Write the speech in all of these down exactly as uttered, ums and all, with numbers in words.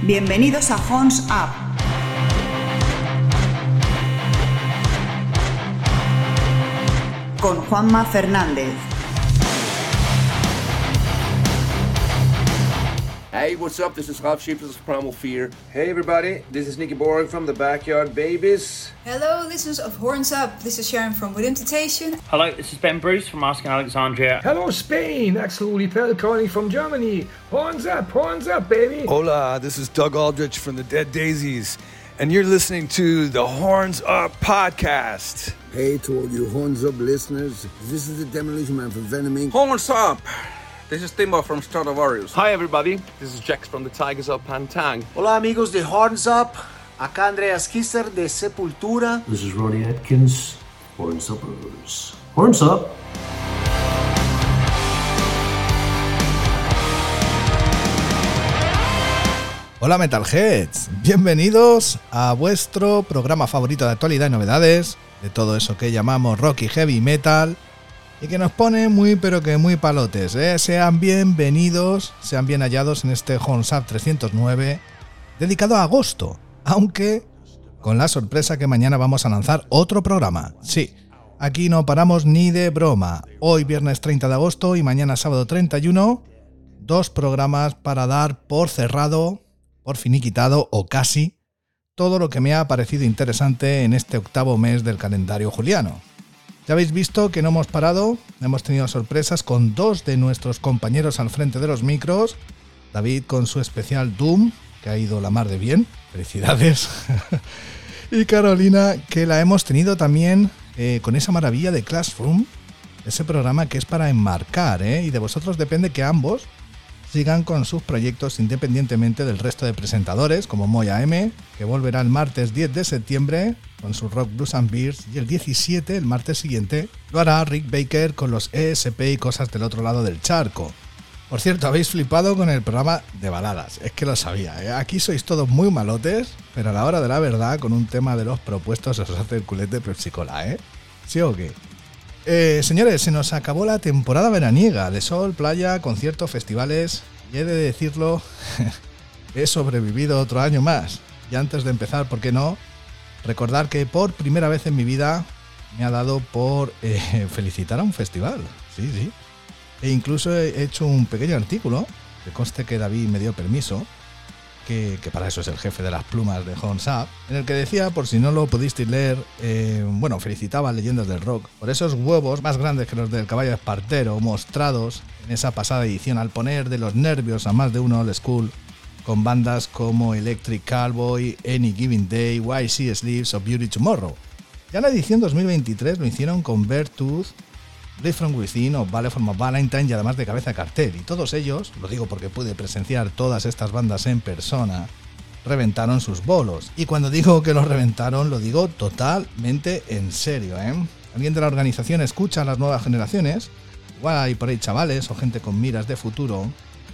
Bienvenidos a Horns Up. Con Juanma Fernández. Hey, what's up? This is Ralf Scheepers of Primal Fear. Hey everybody, this is Nicky Boring from the Backyard Babies. Hello, listeners of Horns Up. This is Sharon from Within Temptation. Hello, this is Ben Bruce from Asking Alexandria. Hello Spain, Axel Uli Pelliconi from Germany. Horns up, horns up, baby. Hola, this is Doug Aldrich from the Dead Daisies, and you're listening to the Horns Up Podcast. Hey to all you Horns Up listeners, this is the Demolition Man from Venom Incorporated. Horns Up! This is Timbo from Stratovarius. Hi everybody, this is Jax from the Tigers of Pantang. Hola amigos de Horns Up, acá Andreas Kisser de Sepultura. This is Ronnie Atkins, Horns Uppers. Horns Up! Hola Metalheads, bienvenidos a vuestro programa favorito de actualidad y novedades, de todo eso que llamamos rock y heavy metal, y que nos pone muy pero que muy palotes, ¿eh? Sean bienvenidos, sean bien hallados en este Horns Up trescientos nueve, dedicado a agosto, aunque con la sorpresa que mañana vamos a lanzar otro programa. Sí, aquí no paramos ni de broma. Hoy viernes treinta de agosto y mañana sábado treinta y uno, dos programas para dar por cerrado, por finiquitado o casi, todo lo que me ha parecido interesante en este octavo mes del calendario juliano. Ya habéis visto que no hemos parado, hemos tenido sorpresas con dos de nuestros compañeros al frente de los micros. David con su especial Doom, que ha ido la mar de bien, felicidades. Y Carolina, que la hemos tenido también eh, con esa maravilla de Classroom, ese programa que es para enmarcar, ¿eh? Y de vosotros depende que ambos sigan con sus proyectos independientemente del resto de presentadores, como Moya M, que volverá el martes diez de septiembre con su Rock Blues and Beers, y el diecisiete, el martes siguiente, lo hará Rick Baker con los E S P y cosas del otro lado del charco. Por cierto, habéis flipado con el programa de baladas, es que lo sabía, ¿eh? Aquí sois todos muy malotes, pero a la hora de la verdad, con un tema de los propuestos os hace el culete Pepsi Cola, ¿eh? ¿Sí o qué? Eh, señores, se nos acabó la temporada veraniega de sol, playa, conciertos, festivales, y he de decirlo, he sobrevivido otro año más. Y antes de empezar, ¿por qué no? Recordar que por primera vez en mi vida me ha dado por eh, felicitar a un festival, sí, sí. E incluso he hecho un pequeño artículo, que conste que David me dio permiso, que, que para eso es el jefe de las plumas de Horns Up, en el que decía, por si no lo pudisteis leer, eh, bueno, felicitaba a leyendas del rock por esos huevos más grandes que los del caballo espartero mostrados en esa pasada edición, al poner de los nervios a más de uno old school, con bandas como Electric Callboy, Any Given Day, Why She Sleeps o Beauty Tomorrow. Ya en la edición dos mil veintitrés lo hicieron con Beartooth, Live From Within o Ballet for My Valentine, y además de cabeza de cartel, y todos ellos, lo digo porque pude presenciar todas estas bandas en persona, reventaron sus bolos. Y cuando digo que los reventaron, lo digo totalmente en serio, ¿eh? ¿Alguien de la organización escucha a las nuevas generaciones? Igual hay por ahí chavales o gente con miras de futuro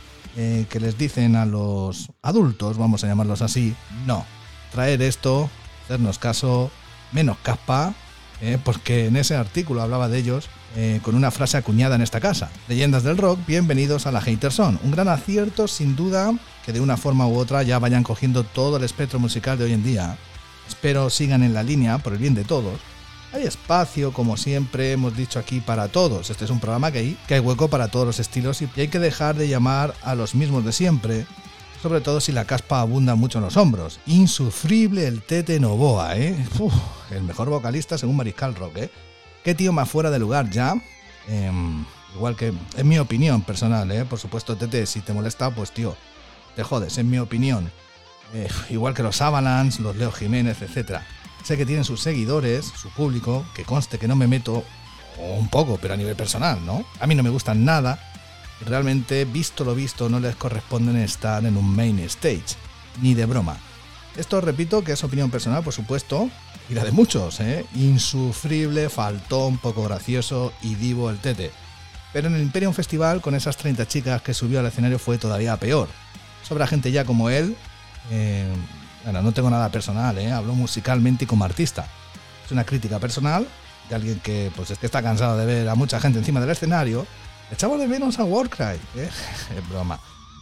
eh, que les dicen a los adultos, vamos a llamarlos así, no, traer esto, hacernos caso, menos caspa, eh, porque en ese artículo hablaba de ellos eh, con una frase acuñada en esta casa: leyendas del rock, bienvenidos a la Haterson. Un gran acierto, sin duda, que de una forma u otra ya vayan cogiendo todo el espectro musical de hoy en día. Espero sigan en la línea por el bien de todos. Hay espacio, como siempre hemos dicho aquí, para todos. Este es un programa que hay, que hay hueco para todos los estilos, y hay que dejar de llamar a los mismos de siempre, sobre todo si la caspa abunda mucho en los hombros. Insufrible el Tete Novoa, ¿eh? Uf, el mejor vocalista según Mariscal Rock, ¿eh? Qué tío más fuera de lugar ya. Eh, igual que, en mi opinión personal, ¿eh? Por supuesto, Tete, si te molesta, pues tío, te jodes, en mi opinión. Eh, igual que los Avalanche, los Leo Jiménez, etcétera. Sé que tienen sus seguidores, su público, que conste que no me meto, o un poco, pero a nivel personal, ¿no? A mí no me gustan nada. Y realmente, visto lo visto, no les corresponden estar en un main stage, ni de broma. Esto repito que es opinión personal, por supuesto, y la de muchos, ¿eh? Insufrible, faltón, poco gracioso y divo el Tete. Pero en el Imperium Festival, con esas treinta chicas que subió al escenario, fue todavía peor. Sobra gente ya como él. Eh, bueno, no tengo nada personal, ¿eh? Hablo musicalmente y como artista. Es una crítica personal de alguien que, pues, es que está cansado de ver a mucha gente encima del escenario. Echamos de menos a Warcry, ¿eh? Es broma.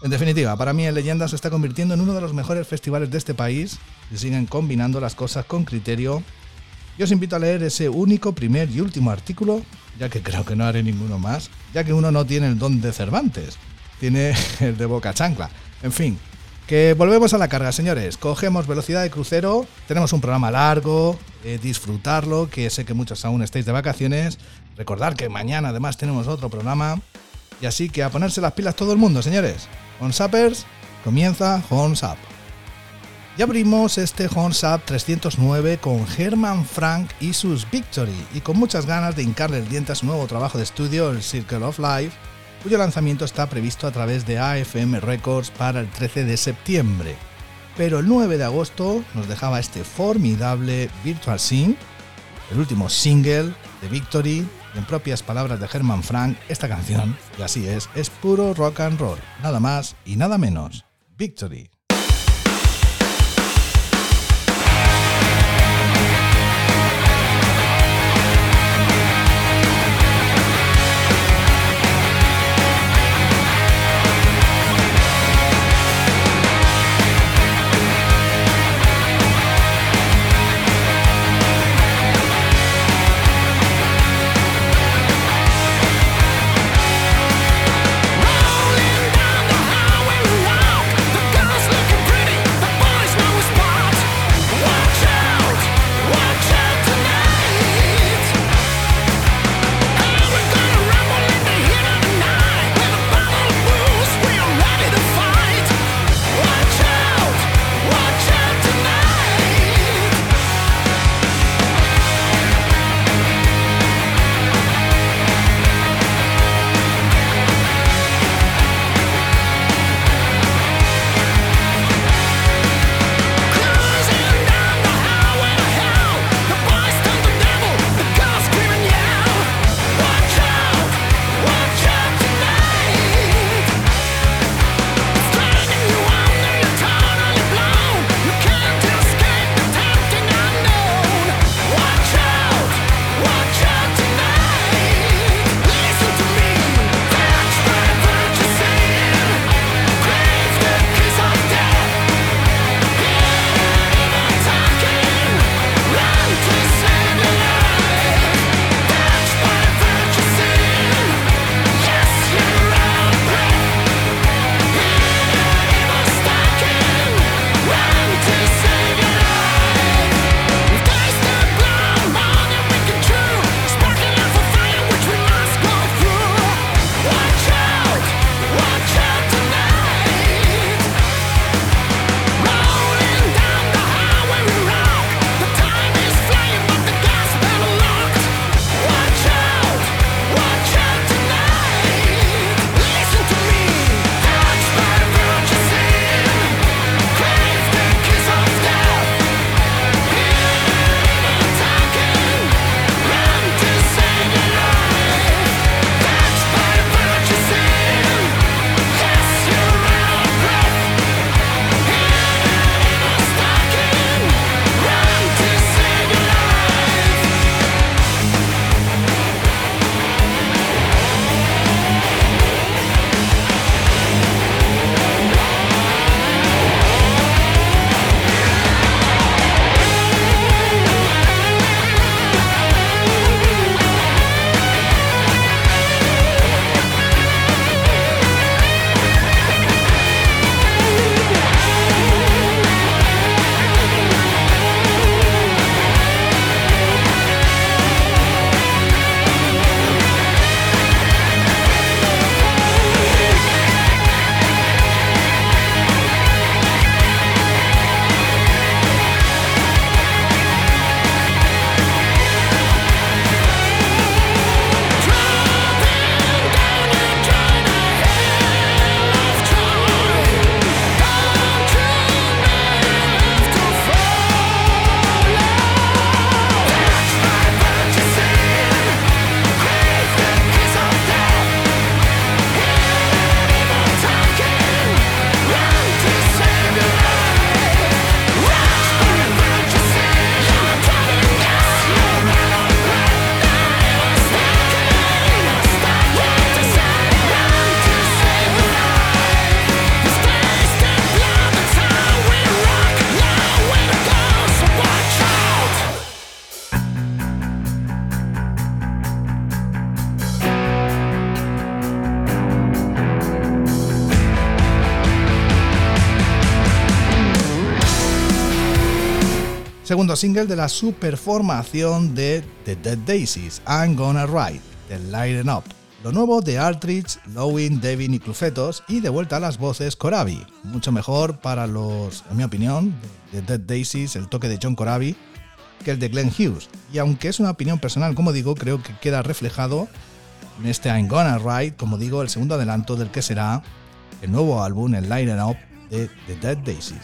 En definitiva, para mí el Leyenda se está convirtiendo en uno de los mejores festivales de este país y siguen combinando las cosas con criterio. Yo os invito a leer ese único, primer y último artículo, ya que creo que no haré ninguno más, ya que uno no tiene el don de Cervantes, tiene el de Boca Chancla. En fin, que volvemos a la carga, señores. Cogemos velocidad de crucero, tenemos un programa largo, eh, disfrutarlo, que sé que muchos aún estáis de vacaciones. Recordad que mañana además tenemos otro programa, y así que a ponerse las pilas todo el mundo, señores. Horns Uppers, comienza Horns Up. Y abrimos este Horns Up trescientos nueve con Herman Frank y sus Victory, y con muchas ganas de hincarle el diente a su nuevo trabajo de estudio, el Circle of Life, cuyo lanzamiento está previsto a través de A F M Records para el trece de septiembre. Pero el nueve de agosto nos dejaba este formidable Virtual Sin, el último single de Victory, y en propias palabras de Herman Frank, esta canción, y así es, es puro rock and roll, nada más y nada menos. Victory. Rolling down the highway we walk, the guns segundo single de la superformación de The Dead Daisies, I'm Gonna Ride, de Lighten Up. Lo nuevo de Aldrich, Lowen, Devin y Clufetos, y de vuelta a las voces Corabi. Mucho mejor para los, en mi opinión, de Dead Daisies, el toque de John Corabi, que el de Glenn Hughes. Y aunque es una opinión personal, como digo, creo que queda reflejado en este I'm Gonna Ride, como digo, el segundo adelanto del que será el nuevo álbum, el Lighten Up, de The Dead Daisies.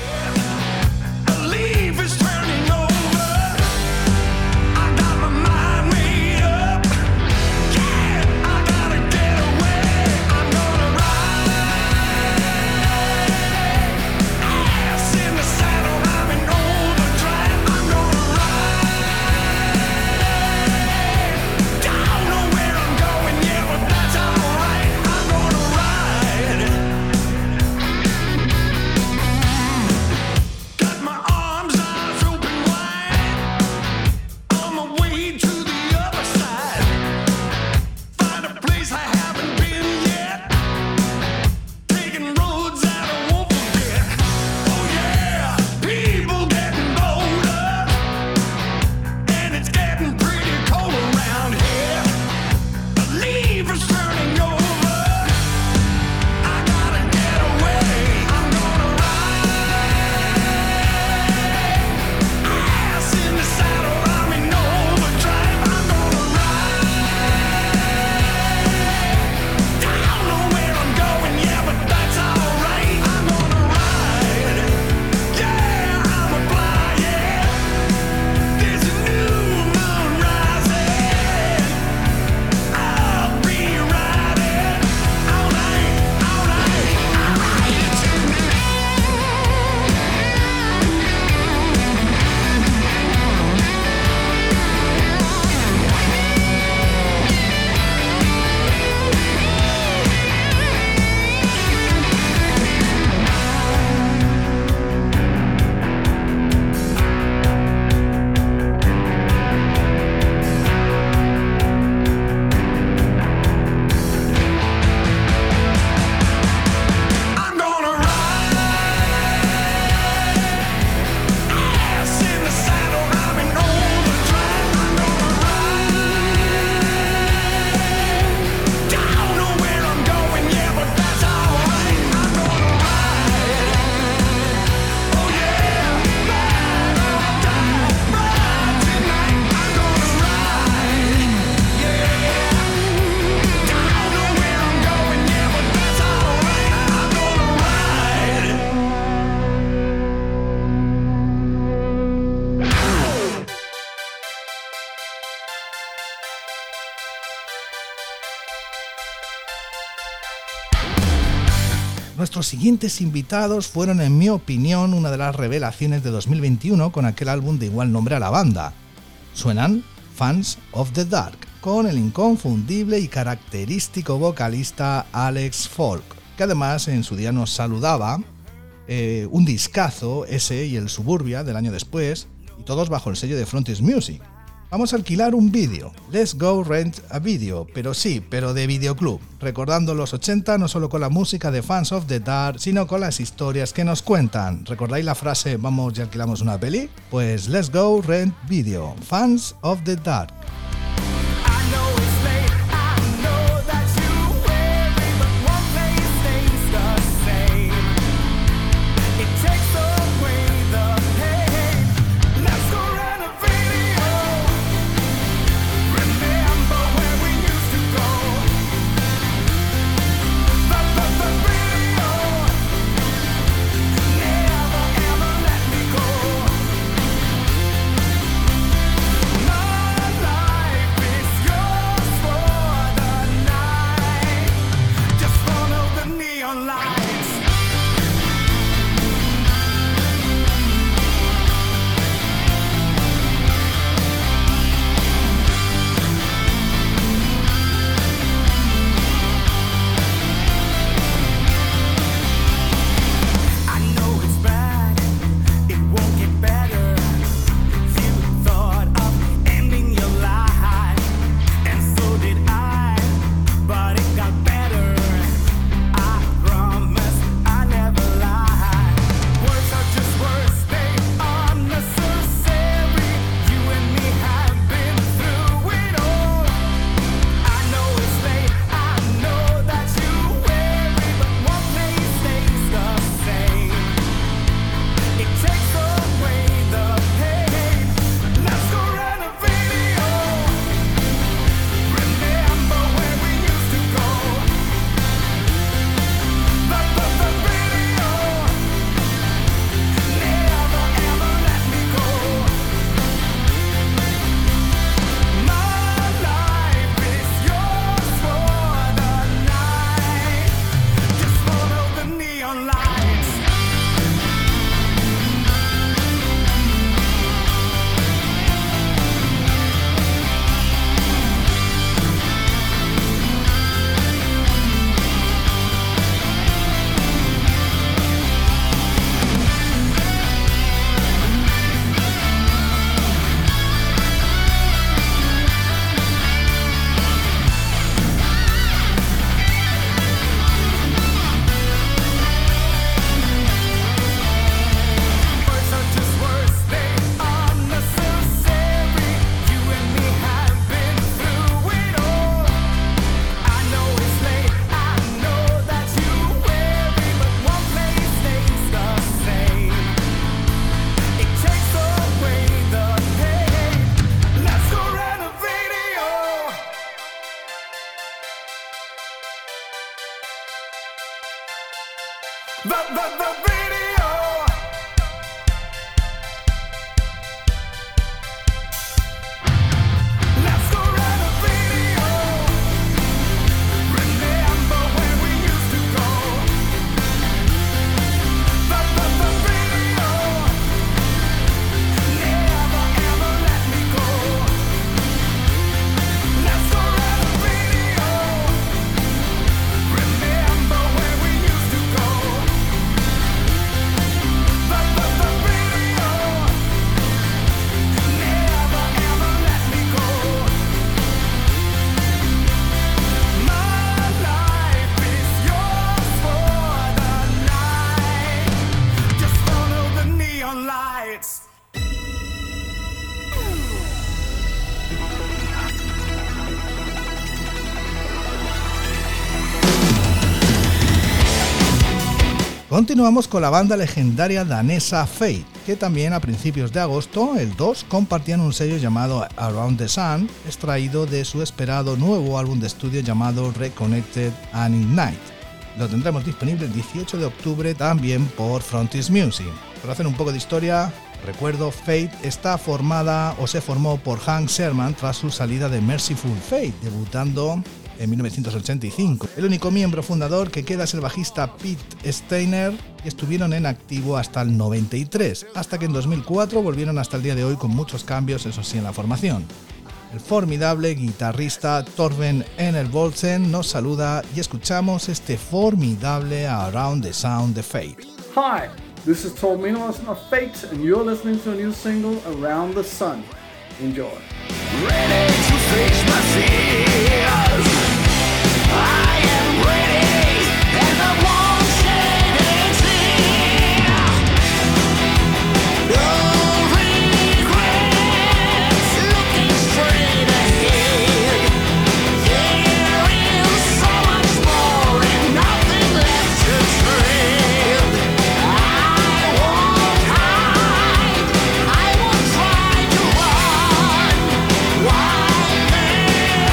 Nuestros siguientes invitados fueron, en mi opinión, una de las revelaciones de dos mil veintiuno con aquel álbum de igual nombre a la banda. Suenan Fans of the Dark, con el inconfundible y característico vocalista Alex Folk, que además en su día nos saludaba, eh, un discazo ese y el Suburbia del año después, y todos bajo el sello de Frontiers Music. Vamos a alquilar un vídeo, Let's Go Rent a Video, pero sí, pero de videoclub, recordando los ochenta no solo con la música de Fans of the Dark, sino con las historias que nos cuentan. ¿Recordáis la frase vamos y alquilamos una peli? Pues Let's Go Rent Video, Fans of the Dark. My life Continuamos con la banda legendaria danesa Fate, que también a principios de agosto, el dos, compartían un sello llamado Around the Sun, extraído de su esperado nuevo álbum de estudio llamado Reconnected and Ignite. Lo tendremos disponible el dieciocho de octubre también por Frontiers Music. Para hacer un poco de historia, recuerdo, Fate está formada o se formó por Hank Sherman tras su salida de Merciful Fate, debutando en mil novecientos ochenta y cinco. El único miembro fundador que queda es el bajista Pete Steiner y estuvieron en activo hasta el noventa y tres, hasta que en dos mil cuatro volvieron hasta el día de hoy con muchos cambios, eso sí, en la formación. El formidable guitarrista Torben Enerbolsen nos saluda y escuchamos este formidable Around the Sound de Fate. Hi, this is Torben Enerbolsen of Fate and you're listening to a new single, Around the Sun. Enjoy. Ready to face my fears. I am ready, and I won't shed a tear. No regrets, looking straight ahead. There is so much more and nothing left to trade. I won't hide, I won't try to run. Why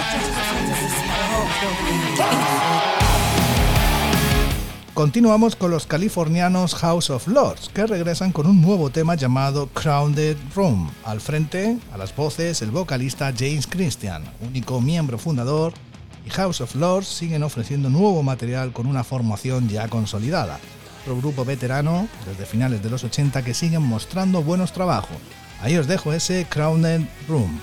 Continuamos con los californianos House of Lords, que regresan con un nuevo tema llamado Crowded Room. Al frente, a las voces, el vocalista James Christian, único miembro fundador, y House of Lords siguen ofreciendo nuevo material con una formación ya consolidada. Otro grupo veterano, desde finales de los ochenta, que siguen mostrando buenos trabajos. Ahí os dejo ese Crowded Room.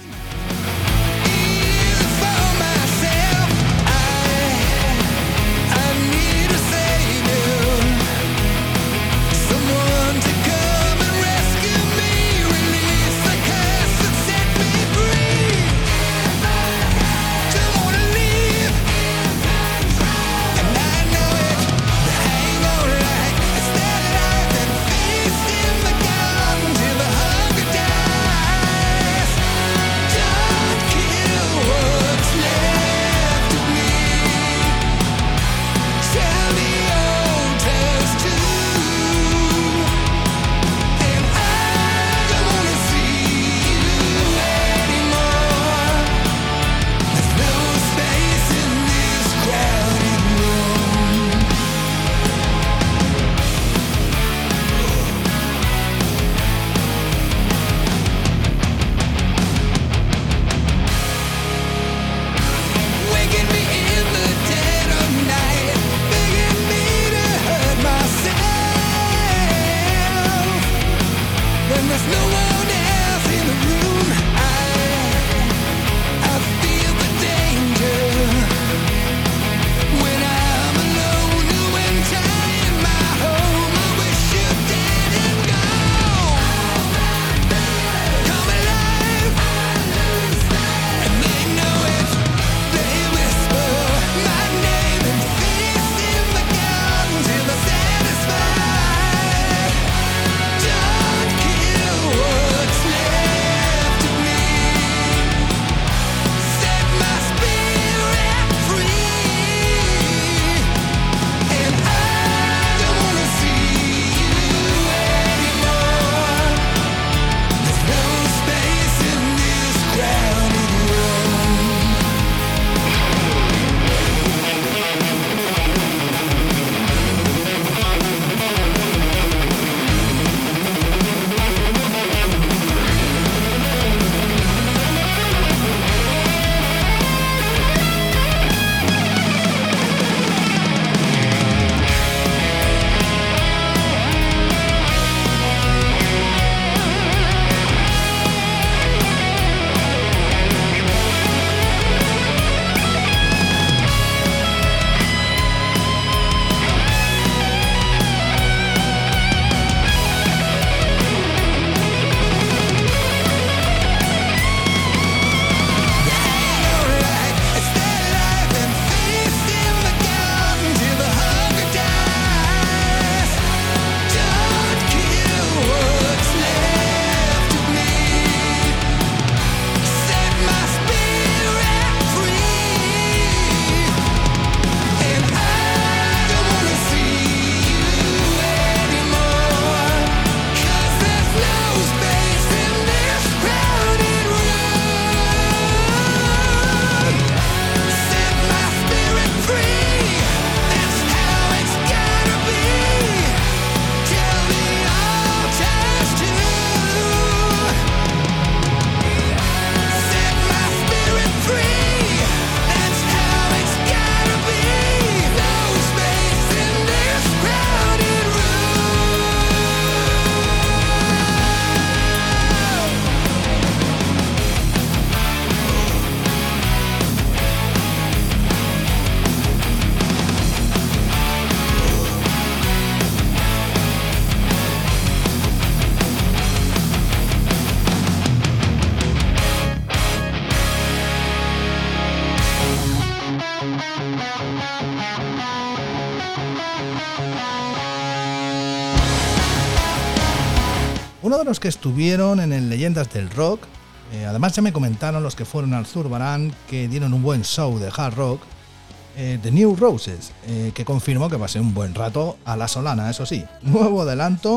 Uno de los que estuvieron en el Leyendas del Rock, eh, además ya me comentaron los que fueron al Zurbarán que dieron un buen show de hard rock, eh, The New Roses, eh, que confirmó que pasé un buen rato a la Solana, eso sí. Nuevo adelanto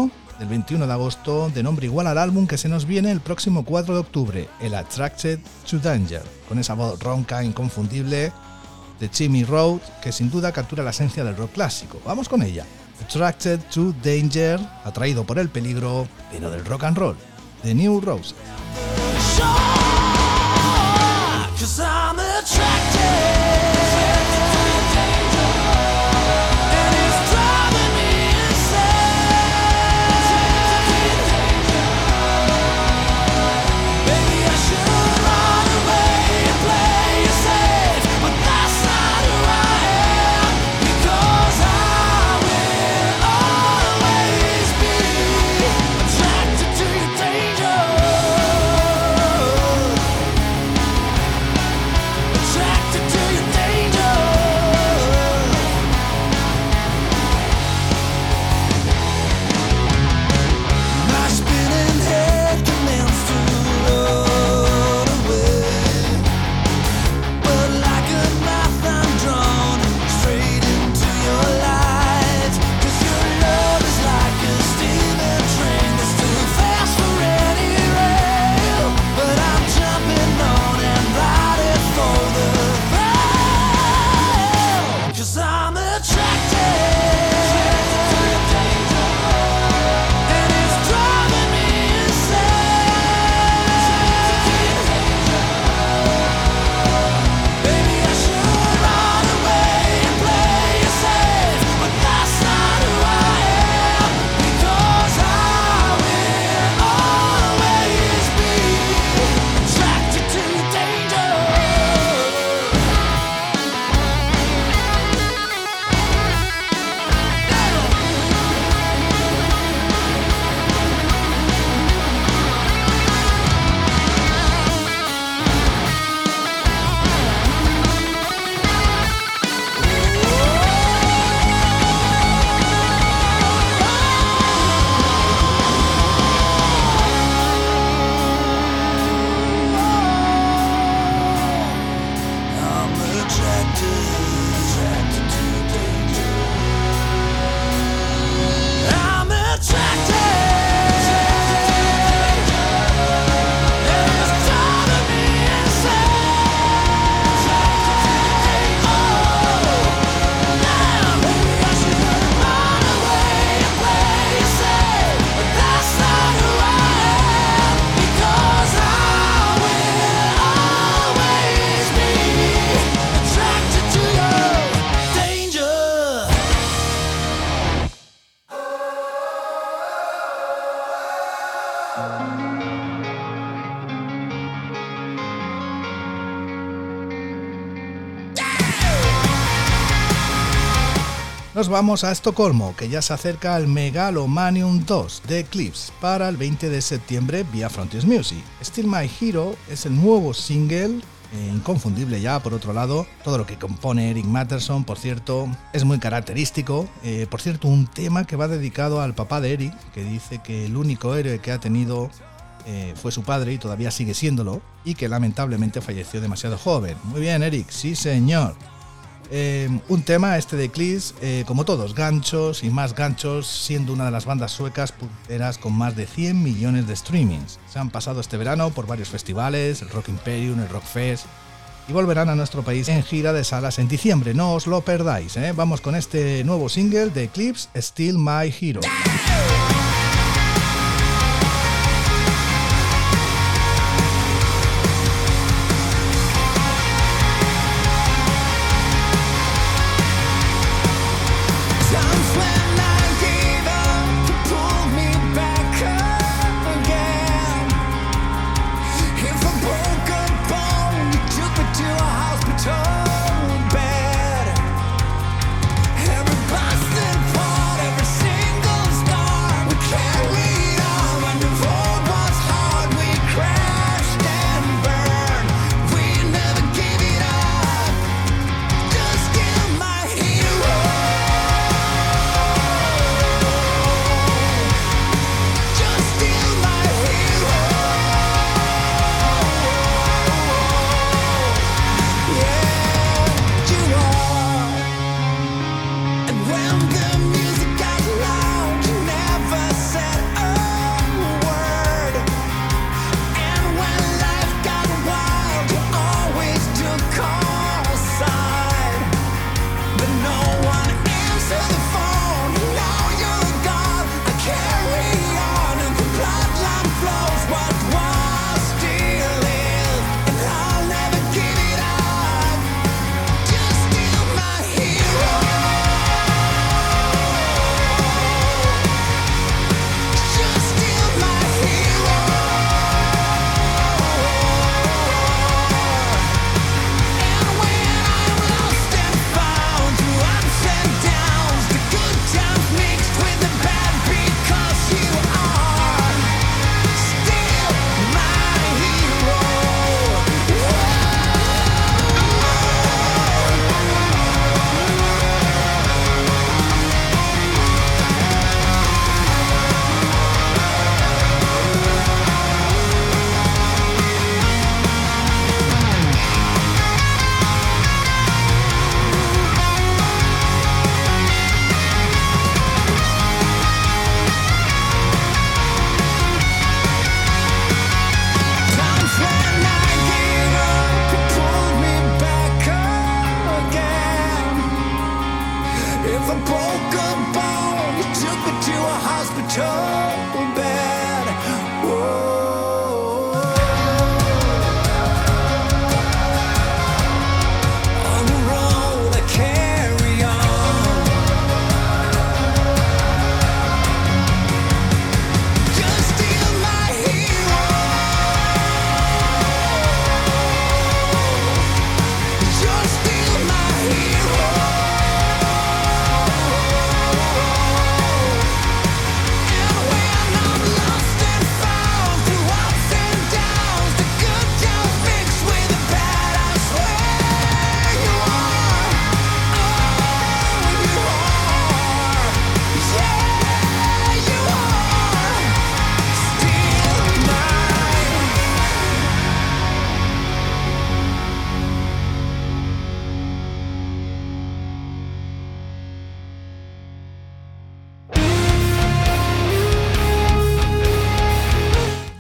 del veintiuno de agosto, de nombre igual al álbum que se nos viene el próximo cuatro de octubre, el Attracted to Danger, con esa voz ronca inconfundible de Jimmy Rowe, que sin duda captura la esencia del rock clásico. Vamos con ella. Attracted to Danger, atraído por el peligro, pero del rock and roll, de New Roses. Nos vamos a Estocolmo, que ya se acerca al Megalomanium dos de Eclipse para el veinte de septiembre vía Frontiers Music. Still My Hero es el nuevo single, eh, inconfundible ya por otro lado. Todo lo que compone Eric Matterson, por cierto, es muy característico. Eh, por cierto, un tema que va dedicado al papá de Eric, que dice que el único héroe que ha tenido eh, fue su padre y todavía sigue siéndolo, y que lamentablemente falleció demasiado joven. Muy bien, Eric, sí señor. Eh, un tema este de Eclipse, eh, como todos, ganchos y más ganchos, siendo una de las bandas suecas punteras con más de cien millones de streamings. Se han pasado este verano por varios festivales, el Rock Imperium, el Rock Fest, y volverán a nuestro país en gira de salas en diciembre, no os lo perdáis, ¿eh? Vamos con este nuevo single de Eclipse, Still My Hero. Every busted part, every single star.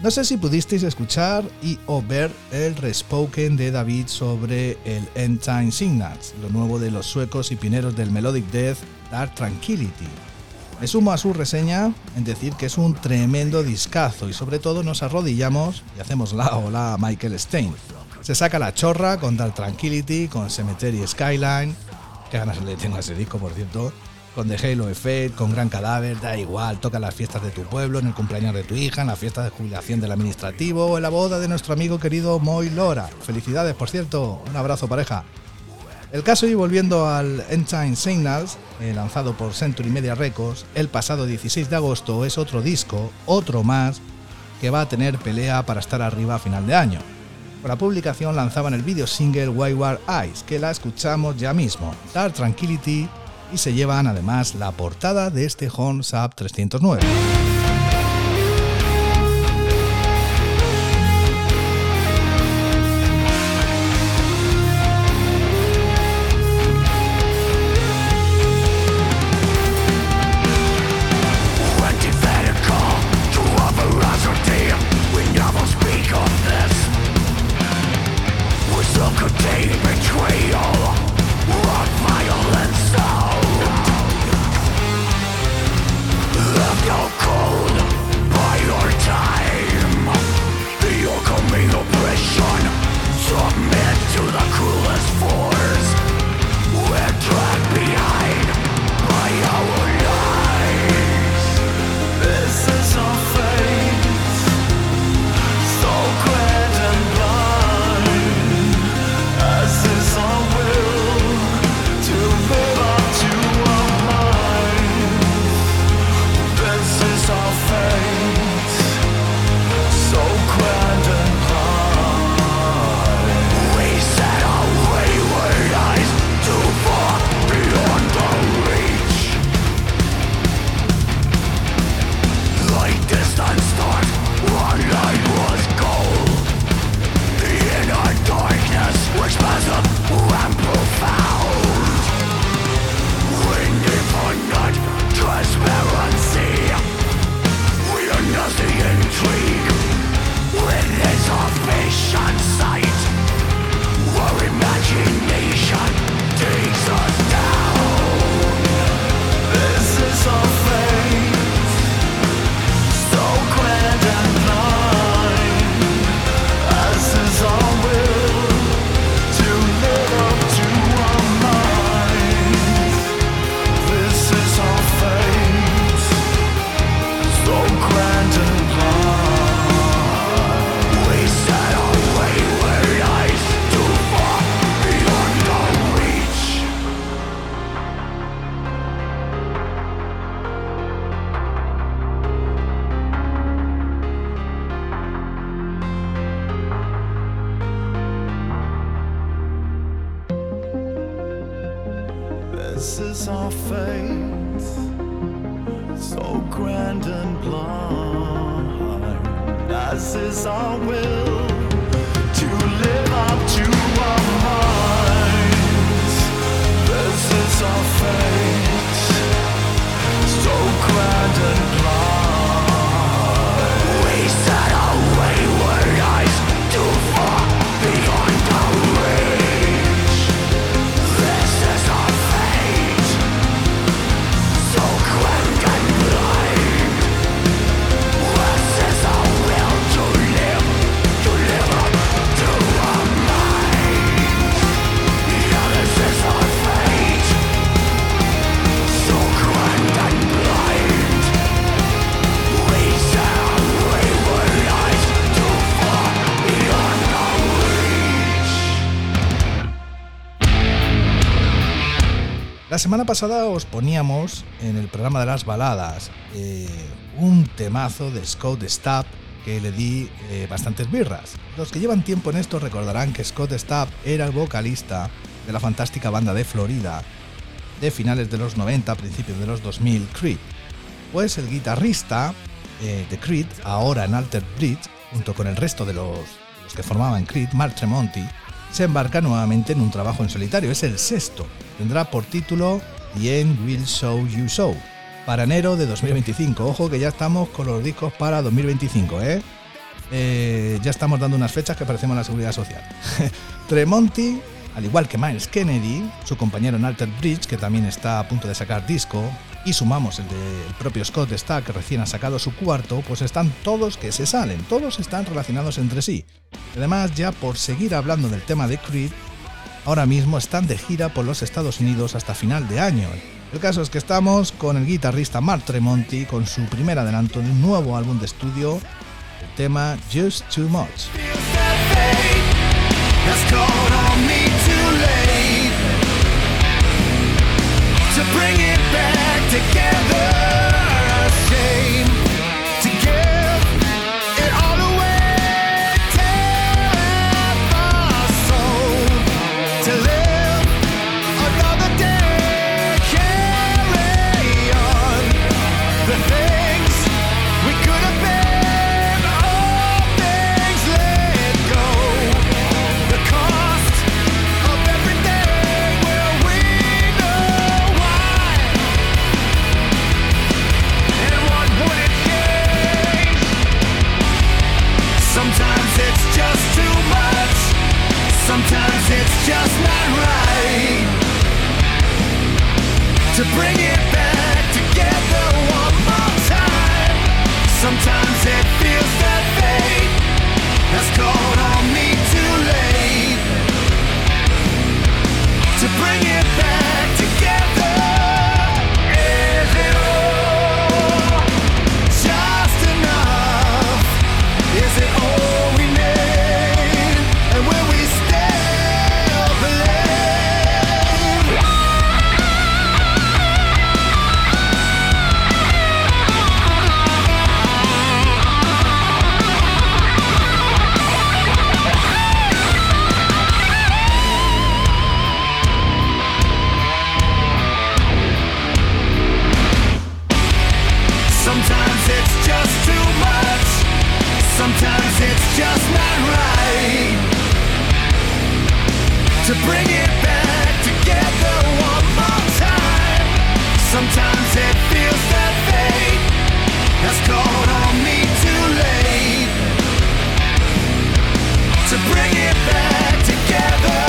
No sé si pudisteis escuchar y o ver el respoken de David sobre el End Time Signals, lo nuevo de los suecos y pineros del Melodic Death, Dark Tranquillity. Me sumo a su reseña en decir que es un tremendo discazo y sobre todo nos arrodillamos y hacemos la ola a Michael Stein. Se saca la chorra con Dark Tranquillity, con Cemetery Skyline, que ganas le tengo a ese disco por cierto, con The Halo Effect, con Gran Cadáver, da igual, toca las fiestas de tu pueblo, en el cumpleaños de tu hija, en la fiesta de jubilación del administrativo o en la boda de nuestro amigo querido Moy Lora. Felicidades, por cierto, un abrazo pareja. El caso, y volviendo al End Time Signals, eh, lanzado por Century Media Records, el pasado dieciséis de agosto, es otro disco, otro más, que va a tener pelea para estar arriba a final de año. Con la publicación lanzaban el video single Wayward Eyes, que la escuchamos ya mismo, Dark Tranquillity, y se llevan además la portada de este Horns Up trescientos nueve. This is our fate, so grand and blind. As is our will to live up to our minds. This is our fate, so grand and blind. We set our wayward eyes too far beyond our reach. This is our fate, so grand and blind. This is our will to live, to live up to our minds. Yeah, this is our fate, so grand and blind. We set our wayward eyes too far beyond our reach. La semana pasada os poníamos en el programa de las baladas eh, un temazo de Scott Stapp que le di eh, bastantes birras. Los que llevan tiempo en esto recordarán que Scott Stapp era el vocalista de la fantástica banda de Florida de finales de los noventa, principios de los dos mil, Creed. Pues el guitarrista eh, de Creed, ahora en Altered Bridge, junto con el resto de los, los que formaban Creed, Mark Tremonti, se embarca nuevamente en un trabajo en solitario. Es el sexto. Tendrá por título The End Will Show You So, para enero de dos mil veinticinco. Ojo que ya estamos con los discos para dos mil veinticinco, ¿eh? eh, ya estamos dando unas fechas que parecemos la Seguridad Social. Tremonti, al igual que Miles Kennedy, su compañero en Alter Bridge, que también está a punto de sacar disco, y sumamos el del propio Scott Stapp, que recién ha sacado su cuarto, pues están todos que se salen, todos están relacionados entre sí. Además, ya por seguir hablando del tema de Creed, ahora mismo están de gira por los Estados Unidos hasta final de año. El caso es que estamos con el guitarrista Mark Tremonti con su primer adelanto en un nuevo álbum de estudio, el tema Just Too Much. Sometimes it's just not right to bring it back together one more time. Sometimes it feels that fate has called on me too late to bring it back together. Is it all just enough? Is it all we need? And will we sometimes it's just not right to bring it back together one more time. Sometimes it feels that fate has called on me too late to bring it back together.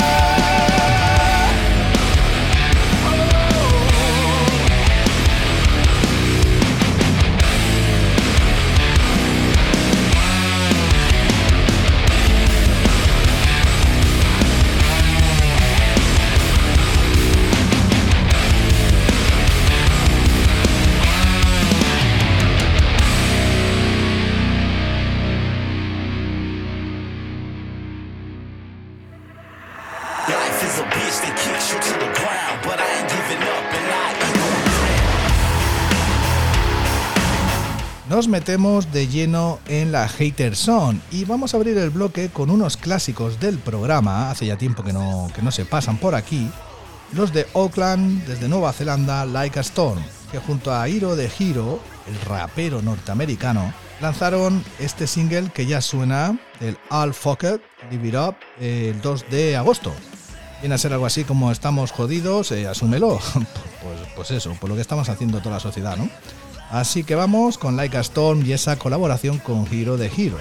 Nos metemos de lleno en la Hater Zone y vamos a abrir el bloque con unos clásicos del programa, hace ya tiempo que no, que no se pasan por aquí, los de Auckland desde Nueva Zelanda, Like a Storm, que junto a Hiro de Hiro, el rapero norteamericano, lanzaron este single que ya suena, el All Fucked, Live It Up, el dos de agosto. Viene a ser algo así como estamos jodidos, eh, asúmelo, pues, pues eso, por lo que estamos haciendo toda la sociedad, ¿no? Así que vamos con Like a Storm y esa colaboración con Hiro de Hiro.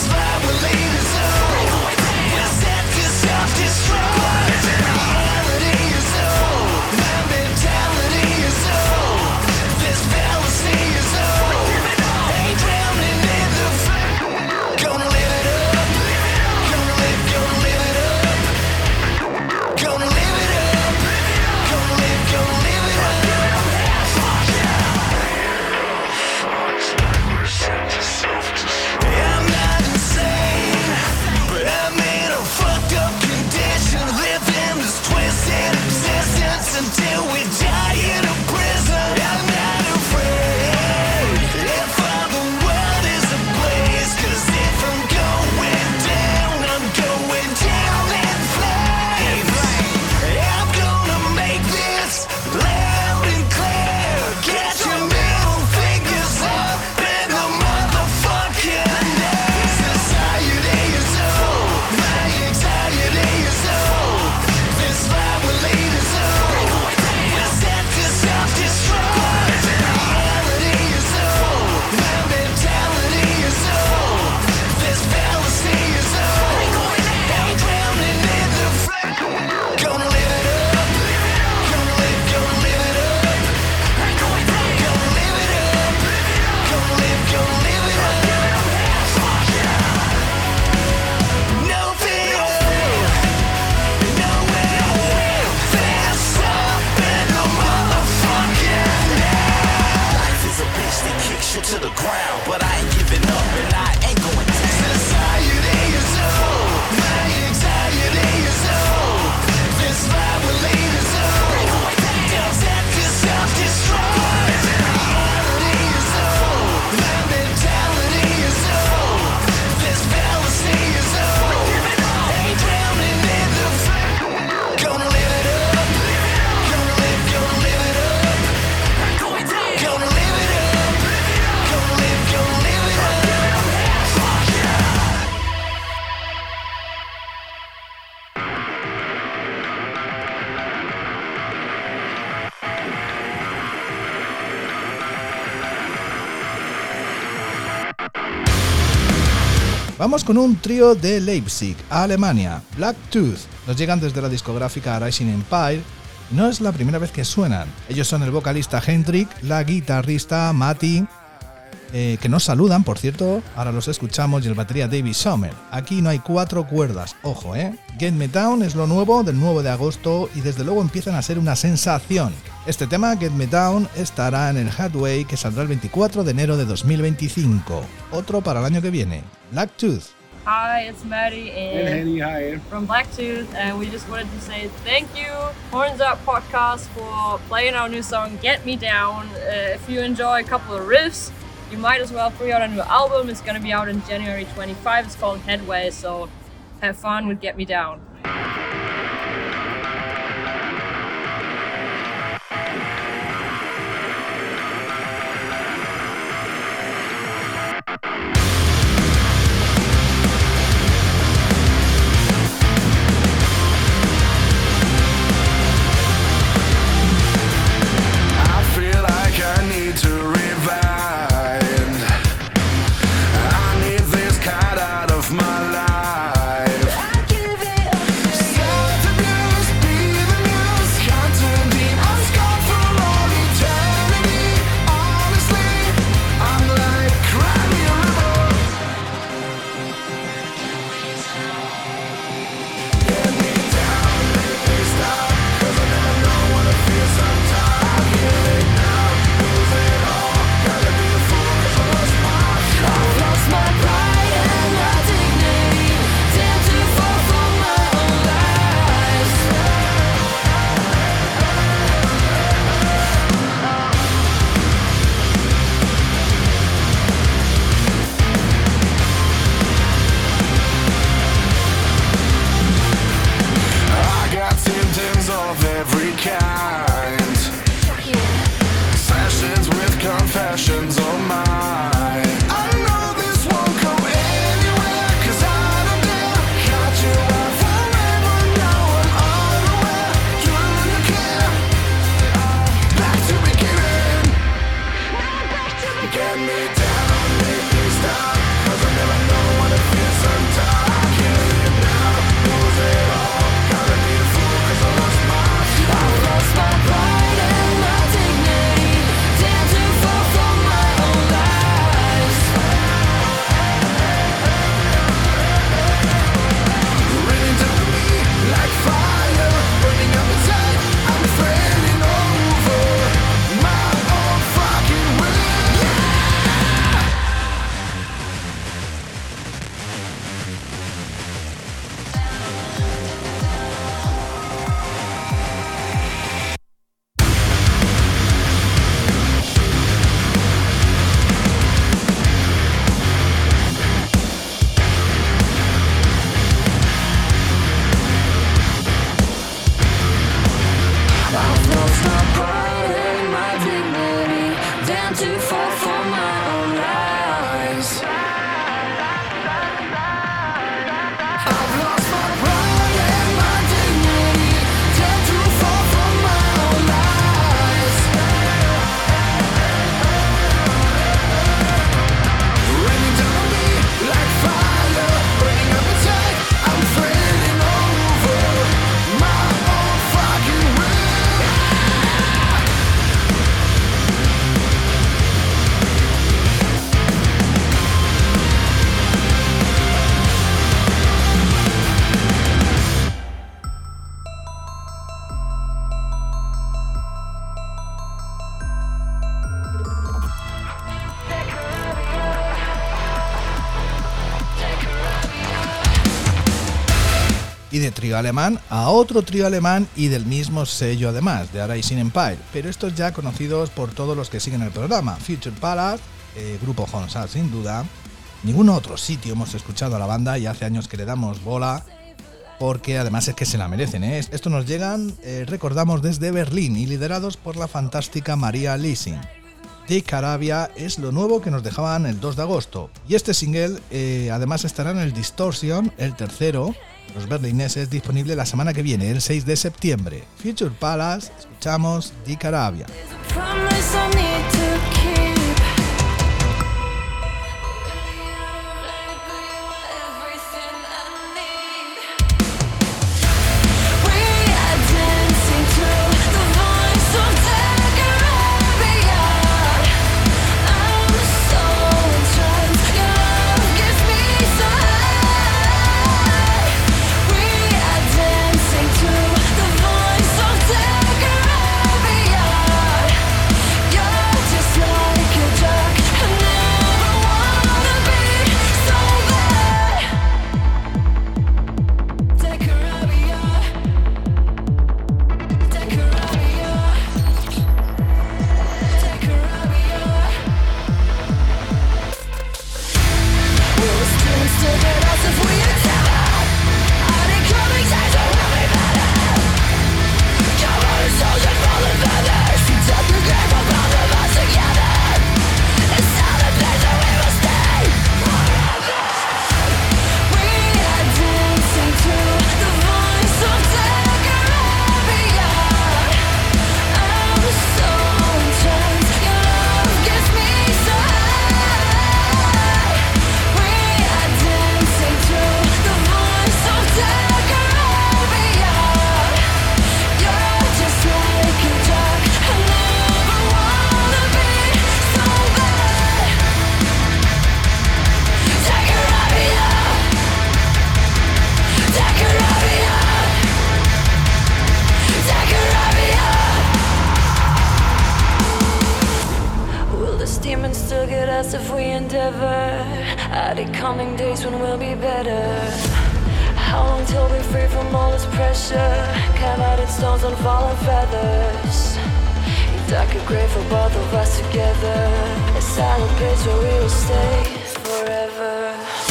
Destroy. Vamos con un trío de Leipzig, Alemania, Blacktooth. Nos llegan desde la discográfica Rising Empire. No es la primera vez que suenan. Ellos son el vocalista Hendrik, la guitarrista Matti, eh, que nos saludan, por cierto, ahora los escuchamos, y el batería David Sommer. Aquí no hay cuatro cuerdas, ojo, eh. Get Me Down es lo nuevo del nueve de agosto y desde luego empiezan a ser una sensación. Este tema, Get Me Down, estará en el Headway, que saldrá el veinticuatro de enero de dos mil veinticinco. Otro para el año que viene, Blacktooth. Hi, it's Maddie and, and Henny, hi. from Blacktooth, and we just wanted to say thank you, Horns Up Podcast, for playing our new song, Get Me Down. Uh, if you enjoy a couple of riffs, you might as well pre-order a new album. It's going to be out on January twenty-fifth. It's called Headway, so have fun with Get Me Down. Y de trío alemán a otro trío alemán y del mismo sello además, de Rising Empire, pero estos ya conocidos por todos los que siguen el programa. Future Palace, eh, grupo Horns Up sin duda. Ningún otro sitio hemos escuchado a la banda y hace años que le damos bola, porque además es que se la merecen, ¿eh? Esto nos llegan, eh, recordamos, desde Berlín y liderados por la fantástica Maria Lissing. Dick Arabia es lo nuevo que nos dejaban el dos de agosto, y este single eh, además estará en el Distortion, el tercero, los berlineses, disponible la semana que viene, el seis de septiembre. Future Palace, escuchamos Dick Arabia. last if we endeavor. Are the coming days when we'll be better? How long till we're free from all this pressure? Carve out in stones and fallen feathers. You dug a grave for both of us together. A silent place where we will stay forever.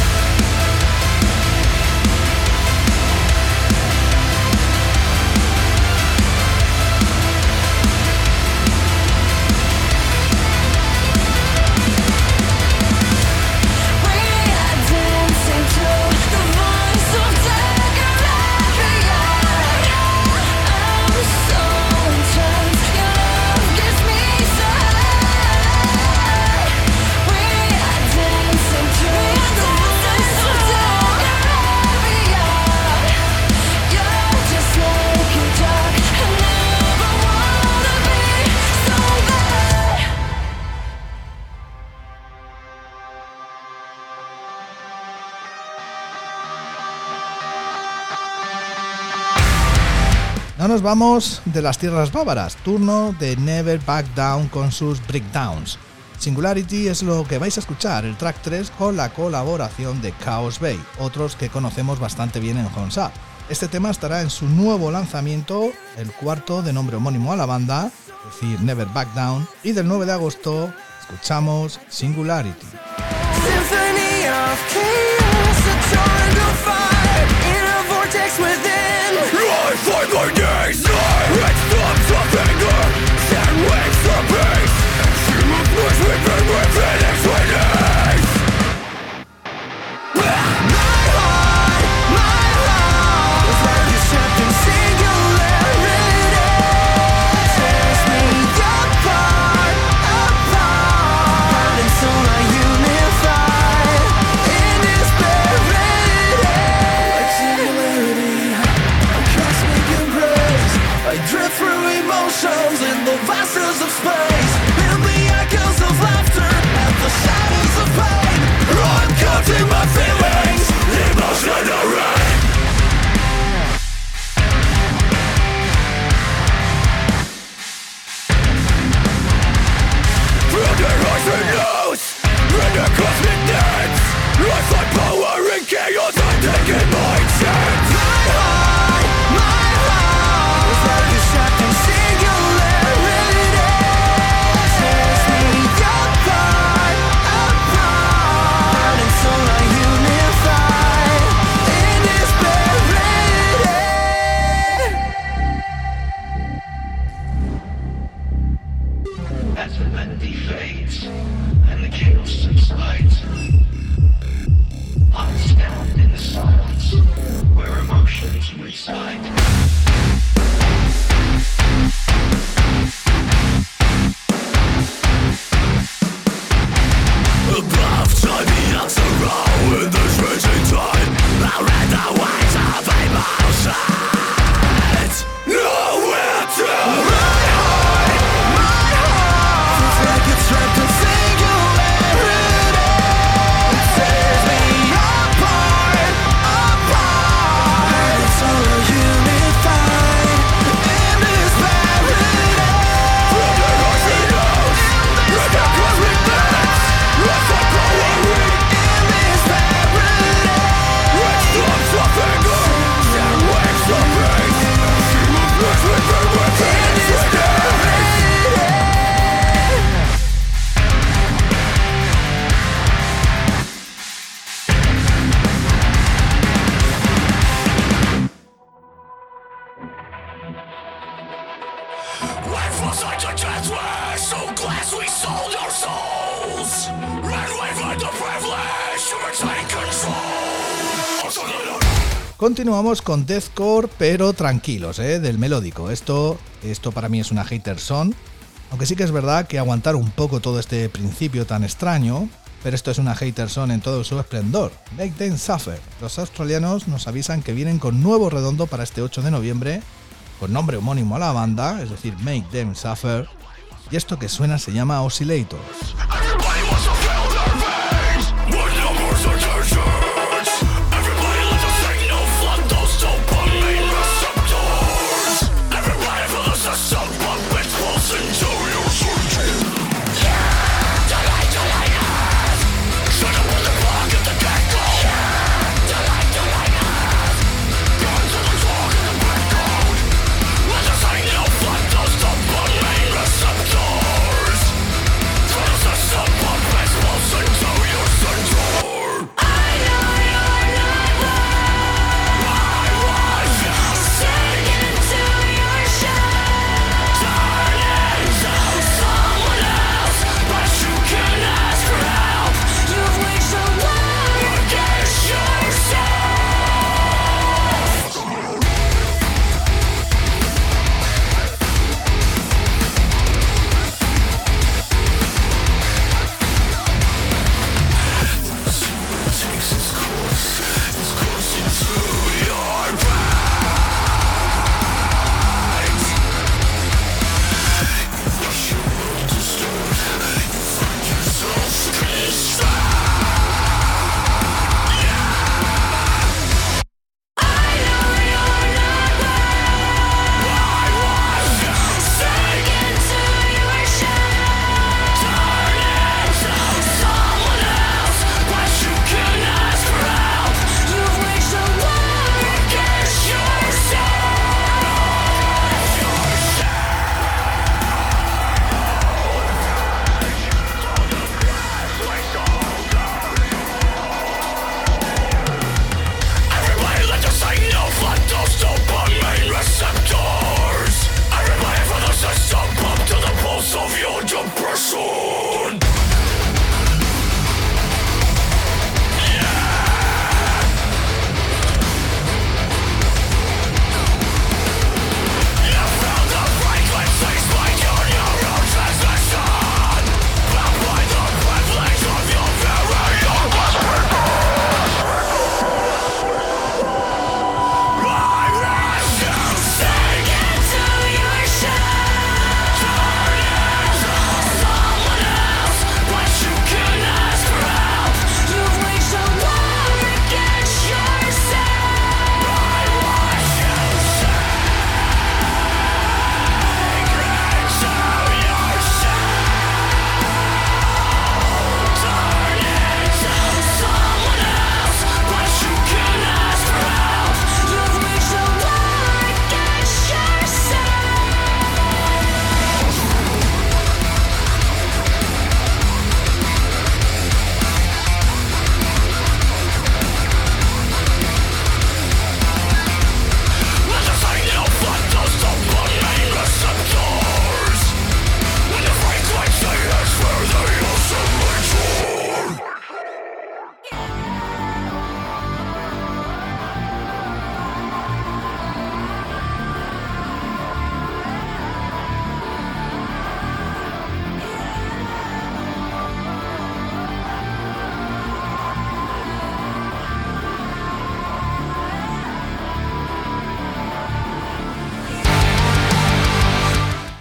No nos vamos de las tierras bávaras, turno de Never Back Down con sus Breakdowns. Singularity es lo que vais a escuchar, el track tres con la colaboración de Chaos Bay, otros que conocemos bastante bien en Horns Up. Este tema estará en su nuevo lanzamiento, el cuarto de nombre homónimo a la banda, es decir, Never Back Down, y del nueve de agosto escuchamos Singularity. Symphony of chaos, a torrent of fire in a vortex within. I find my days, red storms of anger, sand waves for peace, stream of noise weeping within its witness. My heart, my heart, is like a trapped in singularity. Tears me apart, apart, until I unify in disparity. Like singularity, a cosmic embrace. I drift through emotions in the vastness of space, in the echoes of laughter and the shadows of pain. I'm counting my feelings, emotional rain. From the rising news, in the cosmic dance, I find power in chaos, I'm taking my chance. My heart, my heart, is like a trapped in singularity. Tears me apart, apart, until I unify in disparity. As the melody fades and the chaos subsides, I stand in the silence where emotions reside. Above time, the answer row in this racing tide. I read the waves of emotions. Nowhere to my heart, my heart feels like it's trapped in singularity. It tears me apart, apart, until I unify in disparity. From the rising news, in the cosmic dance, I find power in disparity. Red storms of anger, sand waves of peace, stream of noise weeping within its witness. Life was such a transfer, so glad we sold our souls. Red wave had the privilege to retain control. Continuamos con deathcore, pero tranquilos, ¿eh? Del melódico. Esto, esto para mí es una hater song, aunque sí que es verdad que aguantar un poco todo este principio tan extraño, pero esto es una hater song en todo su esplendor. Make Them Suffer. Los australianos nos avisan que vienen con nuevo redondo para este ocho de noviembre, con nombre homónimo a la banda, es decir, Make Them Suffer, y esto que suena se llama Oscillators. Yeah,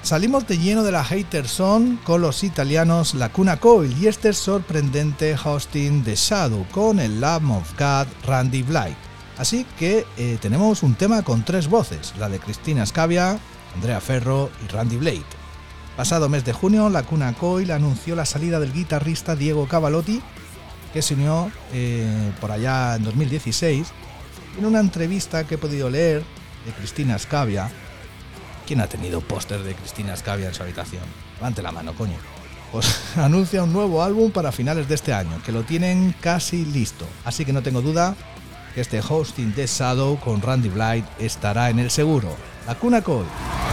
Salimos de lleno de la Hater Zone con los italianos Lacuna Coil y este sorprendente hosting de Shadow con el Lamb of God Randy Blythe. Así que eh, tenemos un tema con tres voces, la de Cristina Scavia, Andrea Ferro y Randy Blythe. Pasado mes de junio, Lacuna Coil anunció la salida del guitarrista Diego Cavalotti, que se unió eh, por allá en dos mil dieciséis. En una entrevista que he podido leer de Cristina Scavia, ¿quién ha tenido póster de Cristina Scavia en su habitación? Levante la mano, coño. Pues anuncia un nuevo álbum para finales de este año, que lo tienen casi listo. Así que no tengo duda que este hosting de Shadow con Randy Blythe estará en el seguro. Lacuna Coil.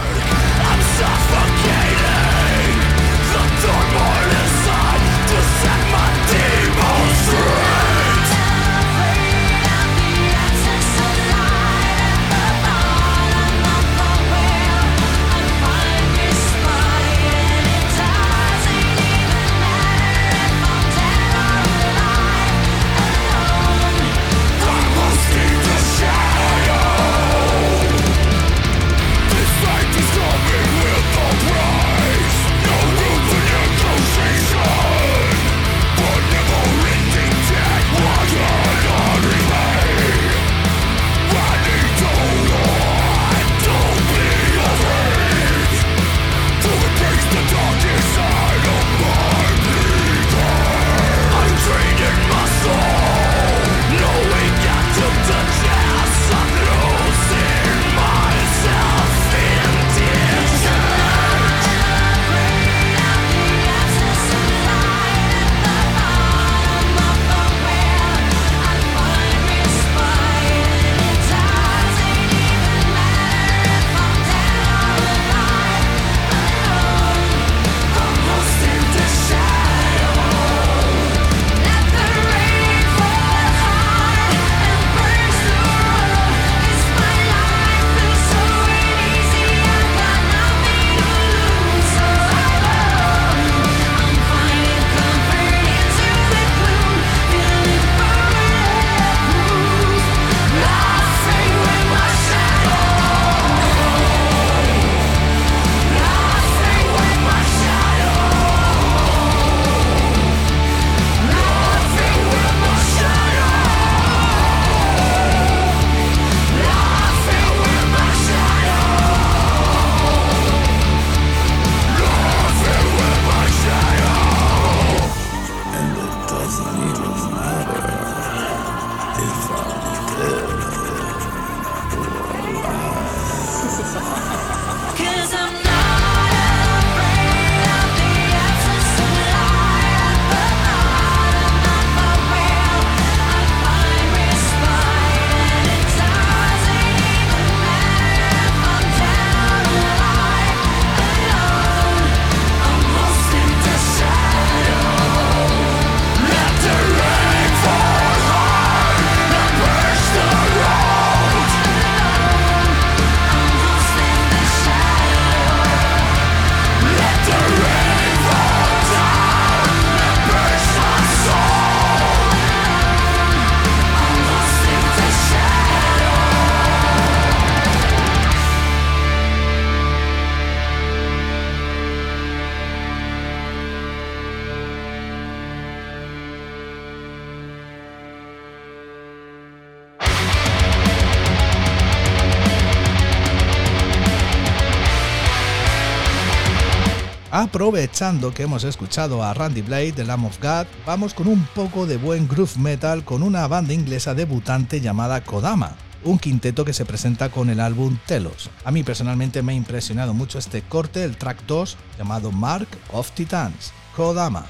Aprovechando que hemos escuchado a Randy Blythe de Lamb of God, vamos con un poco de buen groove metal con una banda inglesa debutante llamada Kodama, un quinteto que se presenta con el álbum Telos. A mí personalmente me ha impresionado mucho este corte, el track dos, llamado Mark of Titans, Kodama.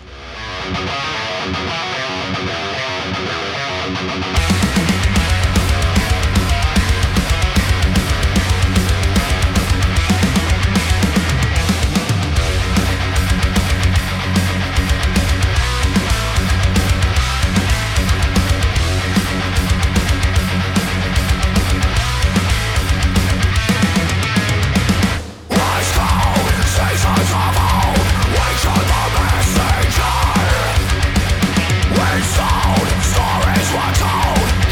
Stories were told.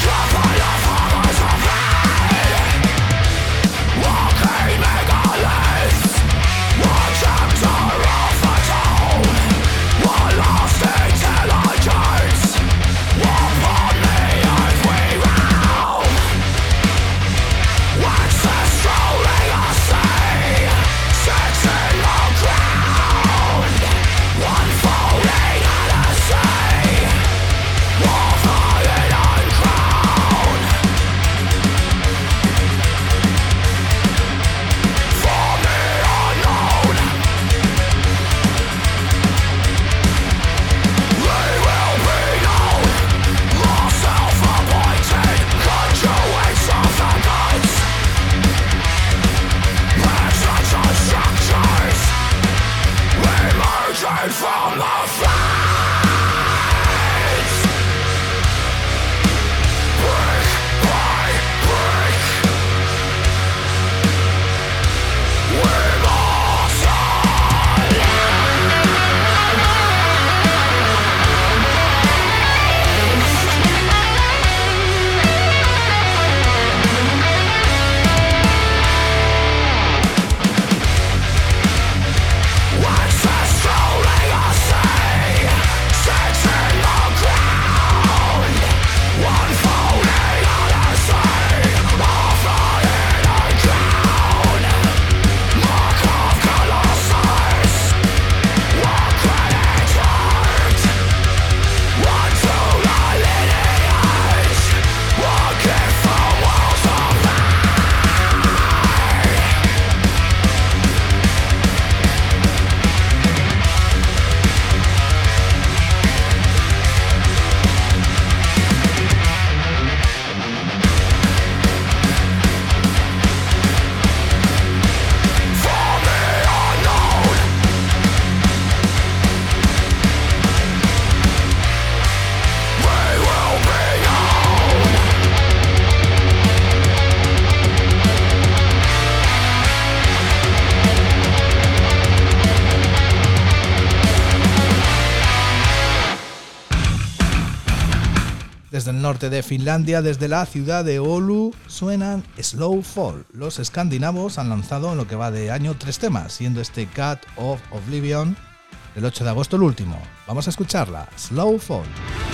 desde el norte de Finlandia, desde la ciudad de Oulu, suenan Slow Fall. Los escandinavos han lanzado en lo que va de año tres temas, siendo este Cut of Oblivion el ocho de agosto el último. Vamos a escucharla, Slow Fall.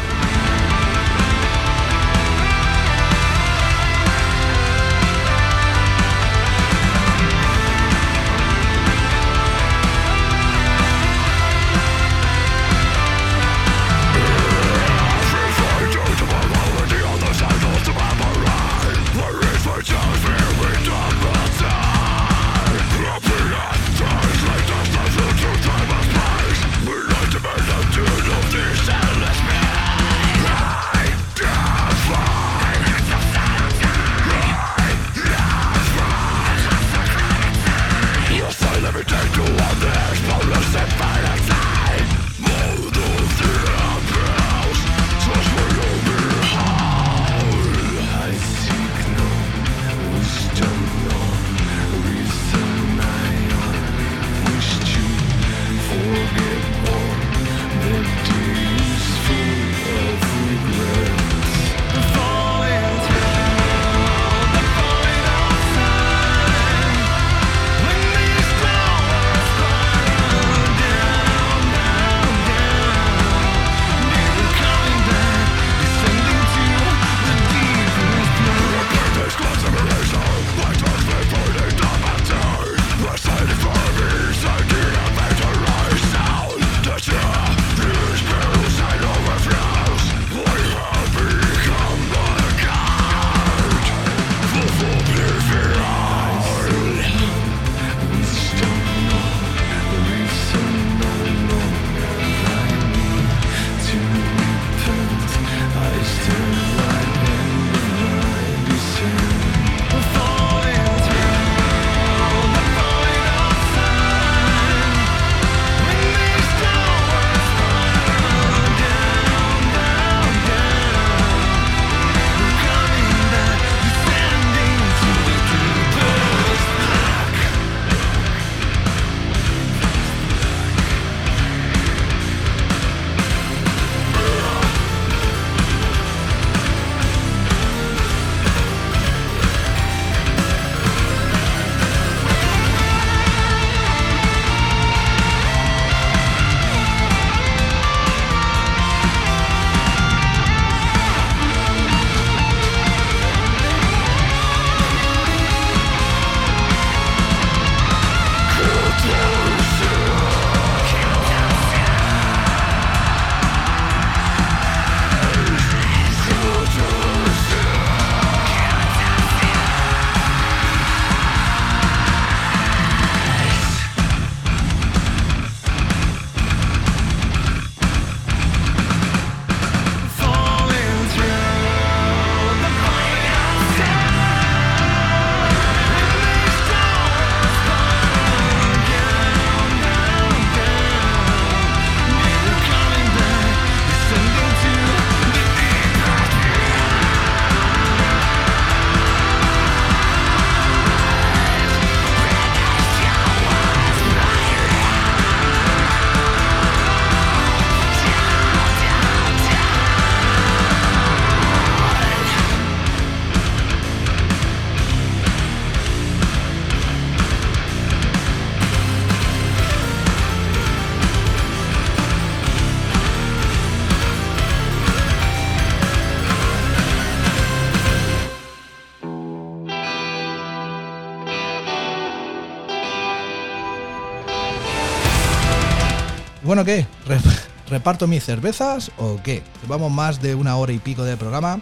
Bueno, ¿qué? ¿Reparto mis cervezas o qué? Llevamos más de una hora y pico de programa.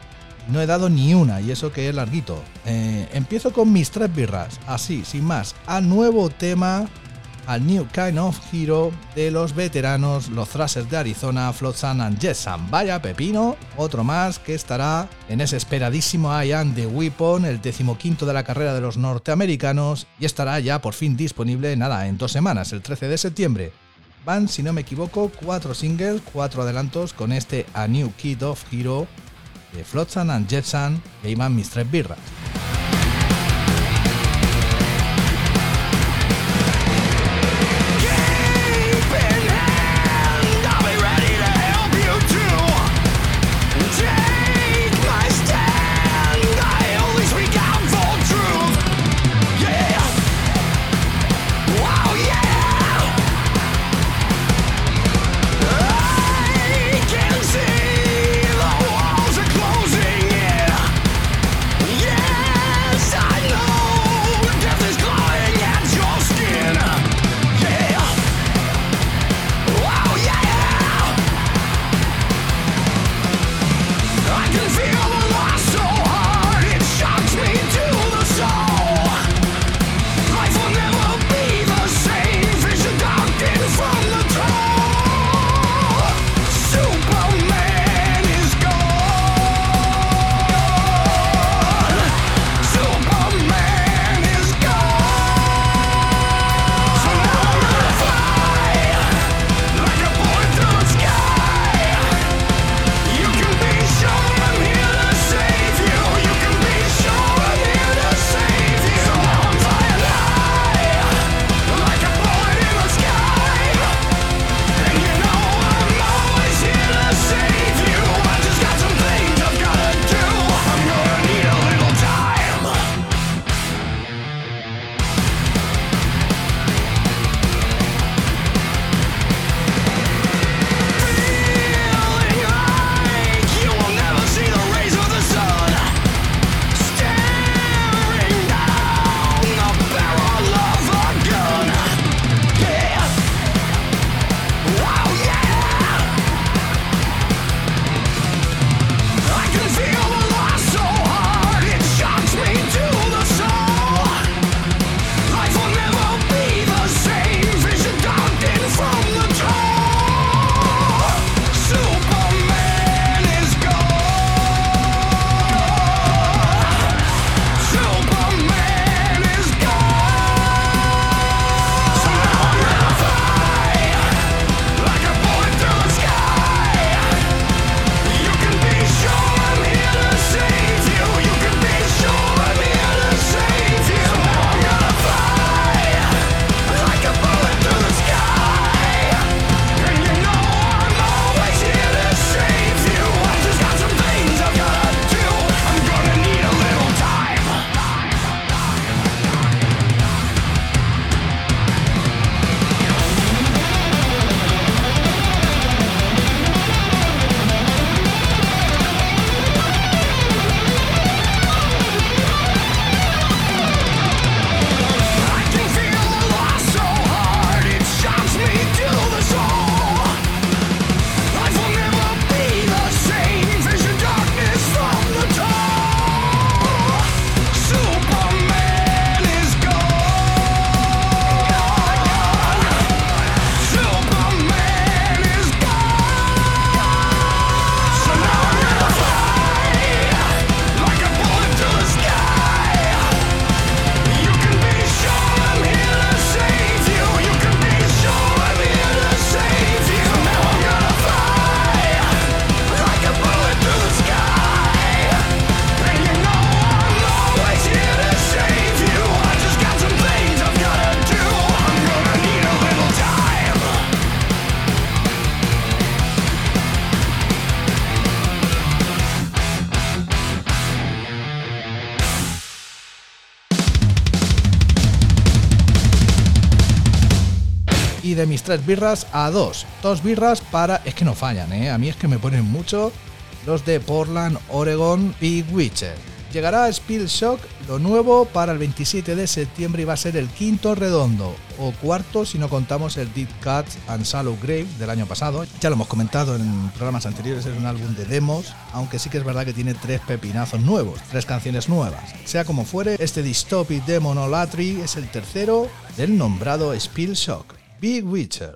No he dado ni una, y eso que es larguito. Eh, empiezo con mis tres birras, así, sin más. Al nuevo tema, al New Kind of Hero de los veteranos, los Thrashers de Arizona, Flotsam and Jetsam. Vaya pepino, otro más que estará en ese esperadísimo I Am The Weapon, el decimoquinto de la carrera de los norteamericanos, y estará ya por fin disponible, nada, en dos semanas, el trece de septiembre. Van, si no me equivoco, cuatro singles, cuatro adelantos con este A New Kind of Hero de Flotsam and Jetsam, y ahí van mis tres birras. Yeah! y de mis tres birras a dos. Dos birras para... Es que no fallan, ¿eh? A mí es que me ponen mucho los de Portland, Oregon, Big Witcher. Llegará a Spill Shock lo nuevo para el veintisiete de septiembre y va a ser el quinto redondo, o cuarto si no contamos el Deep Cuts and Shallow Grave del año pasado. Ya lo hemos comentado en programas anteriores, es un álbum de demos, aunque sí que es verdad que tiene tres pepinazos nuevos, tres canciones nuevas. Sea como fuere, este Dystopic Demonolatry es el tercero del nombrado Spill Shock, Big Witcher.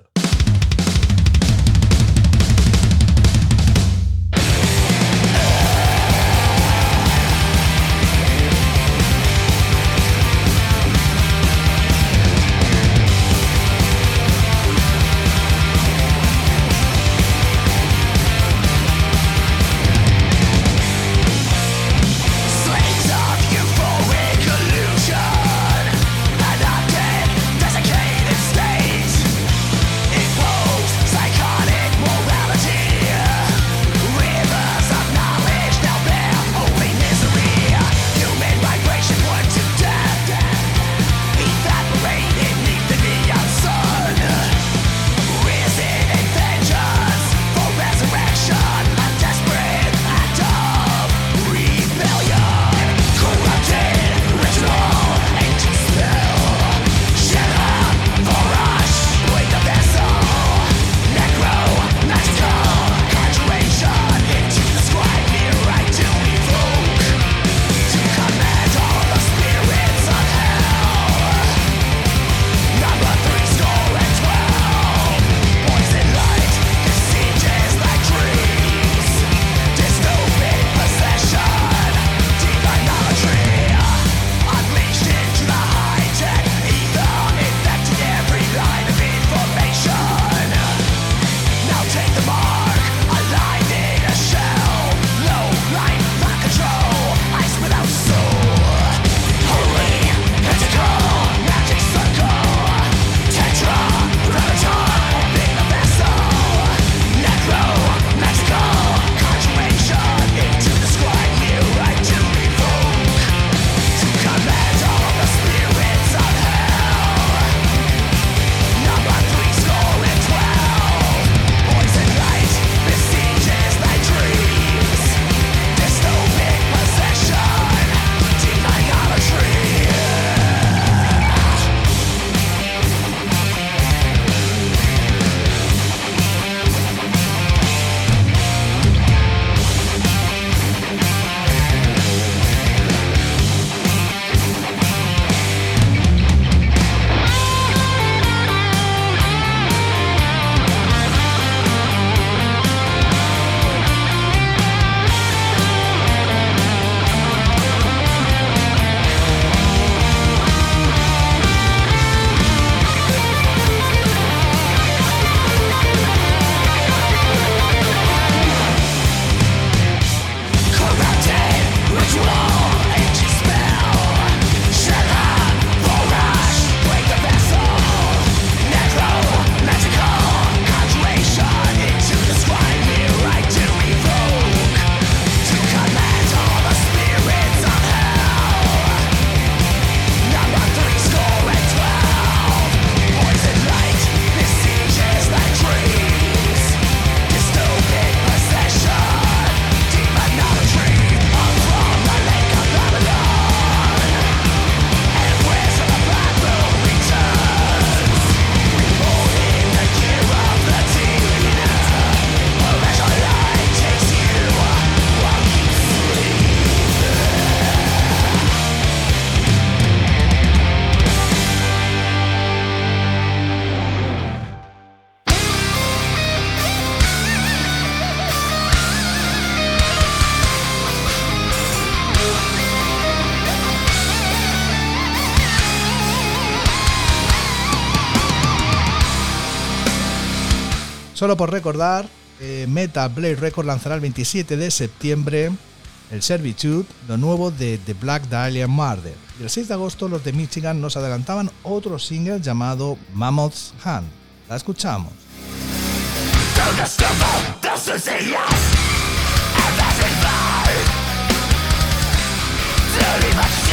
Solo por recordar, eh, Metal Blade Records lanzará el veintisiete de septiembre el Servitude, lo nuevo de The Black Dahlia Murder. Y el seis de agosto los de Michigan nos adelantaban otro single llamado Mammoth's Hand. La escuchamos.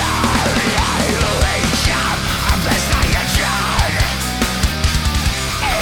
I'm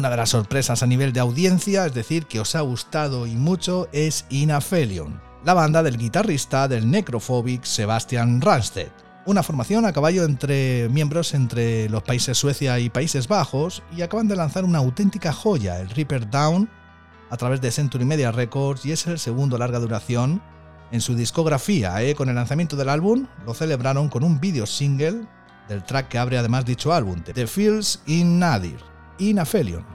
Una de las sorpresas a nivel de audiencia, es decir, que os ha gustado y mucho, es Inaphelion, la banda del guitarrista del Necrophobic Sebastian Ranstedt. Una formación a caballo entre miembros entre los países Suecia y Países Bajos, y acaban de lanzar una auténtica joya, el Reaper Down, a través de Century Media Records, y es el segundo larga duración en su discografía. ¿eh? Con el lanzamiento del álbum lo celebraron con un video single del track que abre además dicho álbum, The Feels in Nadir, Inaphelion.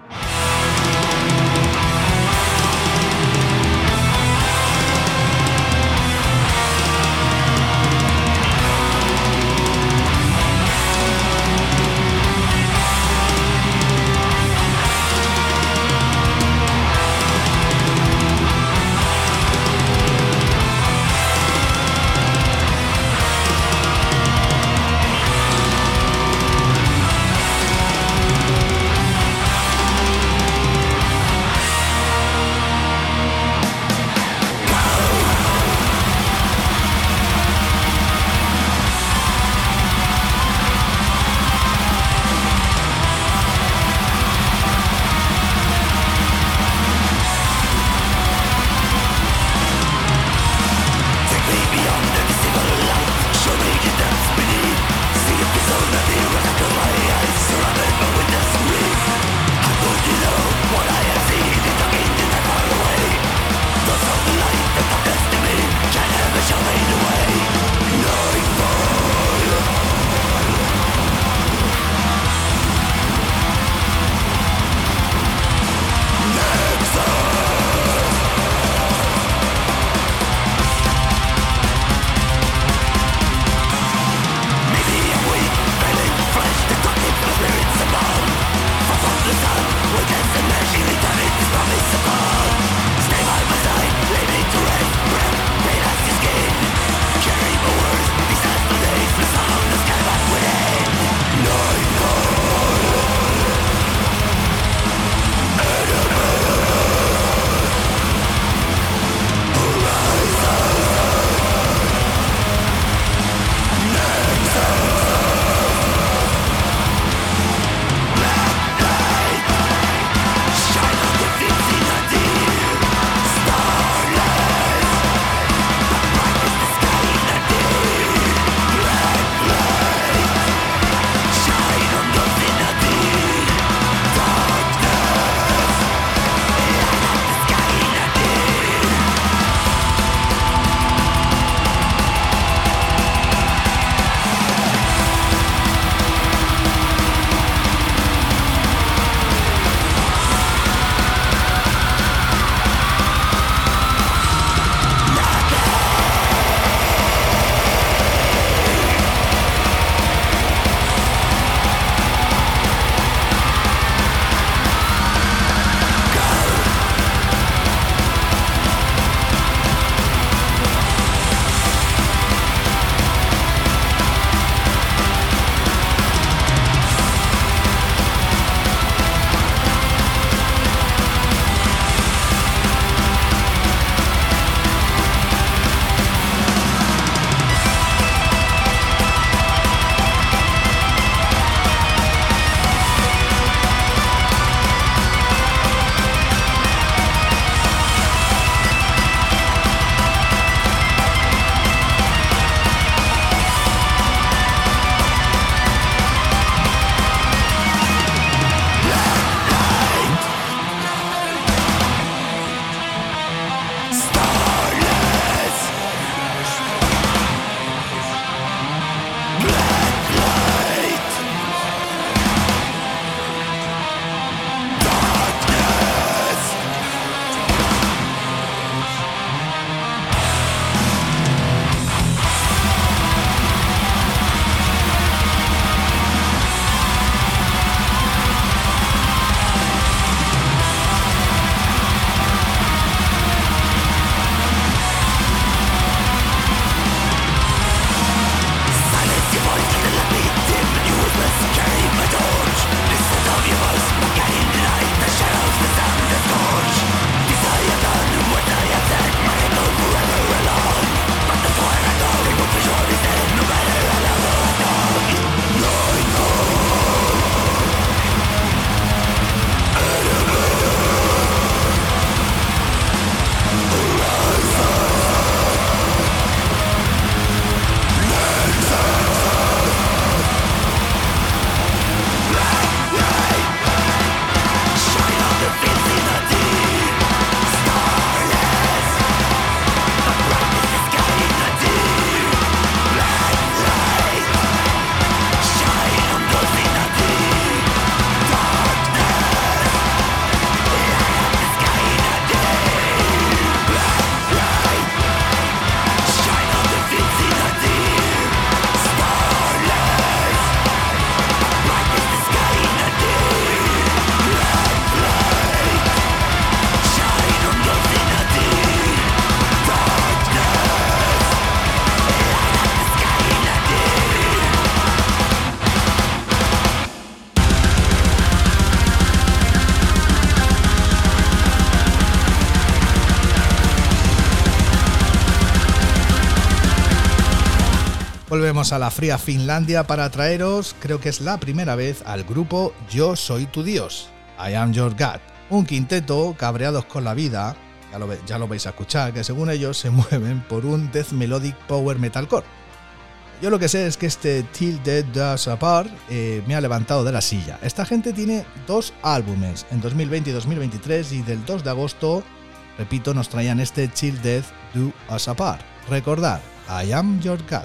Volvemos a la fría Finlandia para traeros, creo que es la primera vez, al grupo Yo Soy Tu Dios, I Am Your God, un quinteto cabreados con la vida, ya lo, ya lo vais a escuchar, que según ellos se mueven por un death melodic power metalcore. Yo lo que sé es que este Till Death Do Us Apart eh, me ha levantado de la silla. Esta gente tiene dos álbumes, en dos mil veinte y dos mil veintitrés, y del dos de agosto, repito, nos traían este Till Death Do Us Apart. Recordad, I Am Your God.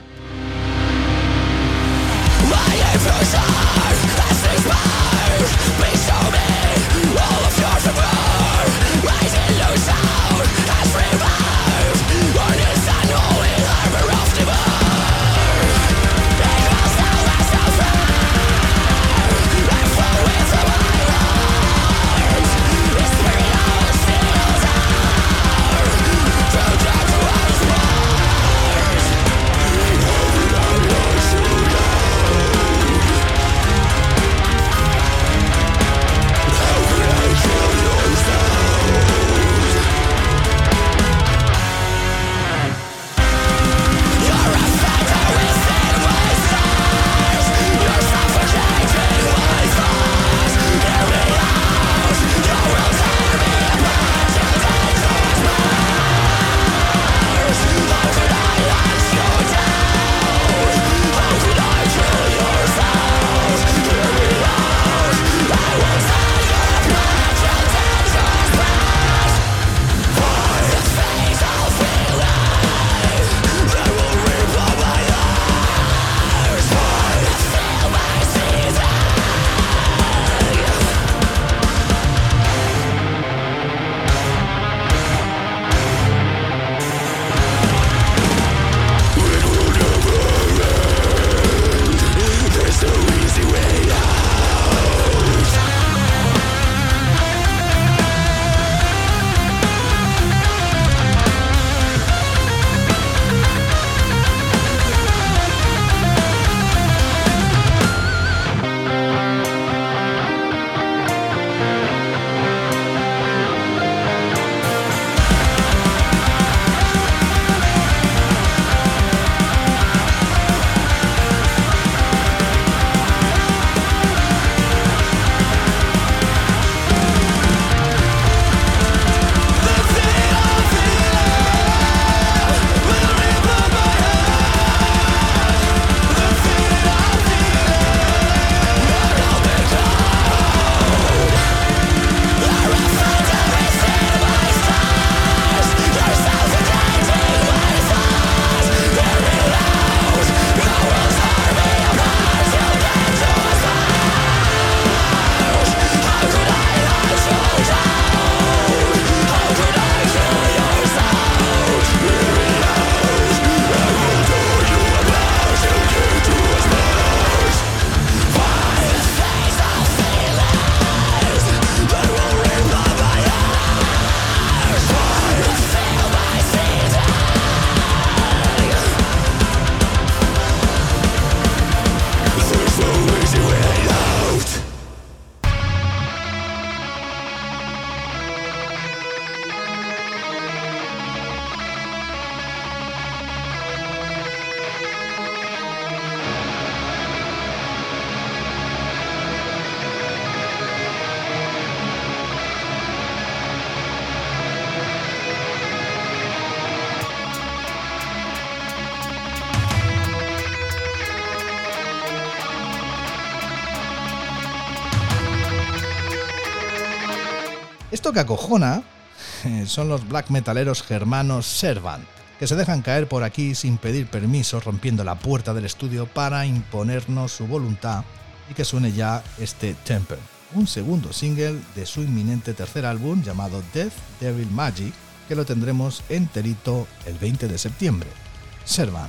Esto que acojona eh, son los black metaleros germanos Servant, que se dejan caer por aquí sin pedir permiso, rompiendo la puerta del estudio para imponernos su voluntad, y que suene ya este Temper, un segundo single de su inminente tercer álbum llamado Death Devil Magic, que lo tendremos enterito el veinte de septiembre. Servant.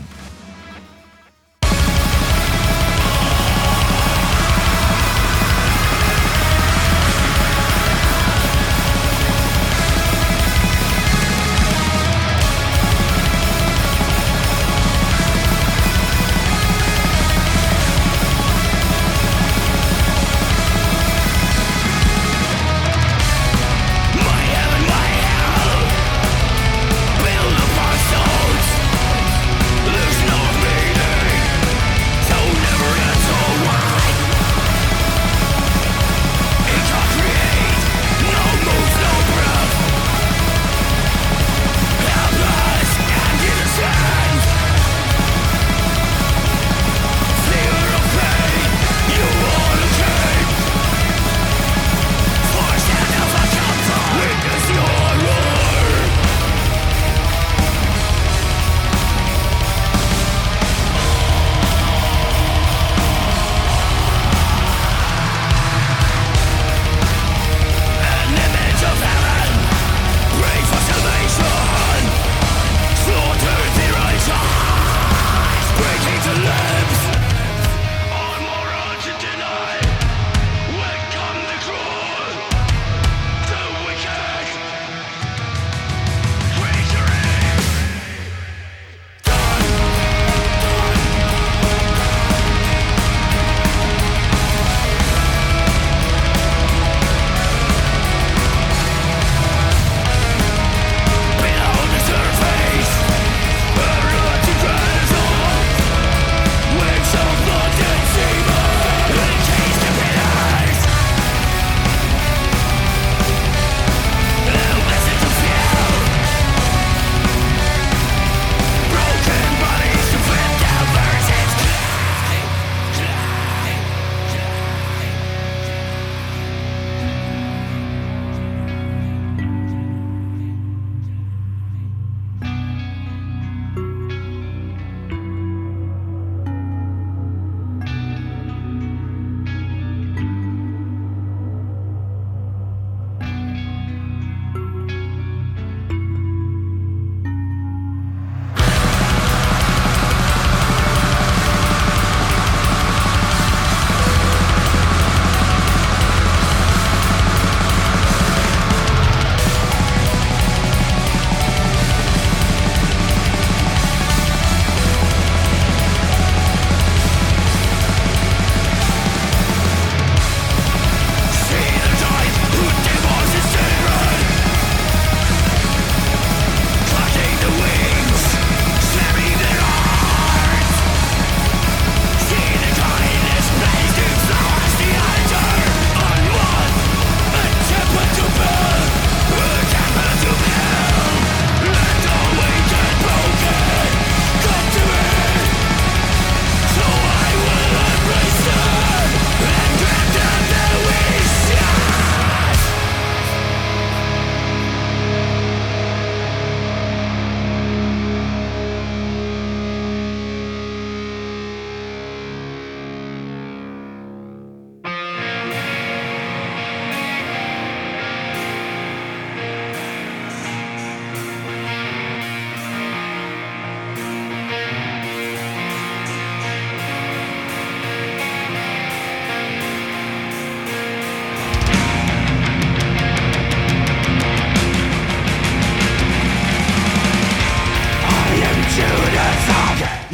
There's no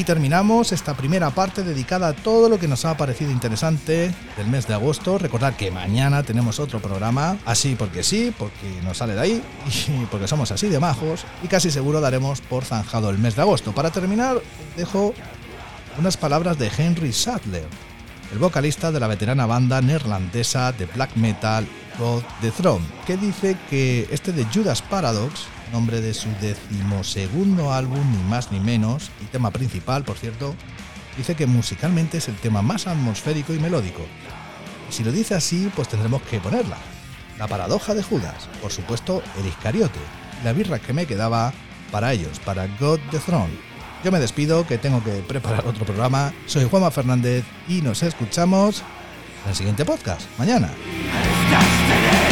Y terminamos esta primera parte dedicada a todo lo que nos ha parecido interesante del mes de agosto. Recordad que mañana tenemos otro programa, así porque sí, porque nos sale de ahí y porque somos así de majos, y casi seguro daremos por zanjado el mes de agosto. Para terminar, dejo unas palabras de Henry Sadler, el vocalista de la veterana banda neerlandesa de black metal God the Throne, que dice que este de Judas Paradox, nombre de su decimosegundo álbum, ni más ni menos, y tema principal, por cierto, dice que musicalmente es el tema más atmosférico y melódico. Y si lo dice así, pues tendremos que ponerla. La paradoja de Judas, por supuesto, el Iscariote, la birra que me quedaba para ellos, para God the Throne. Yo me despido, que tengo que preparar otro programa. Soy Juanma Fernández y nos escuchamos en el siguiente podcast, mañana.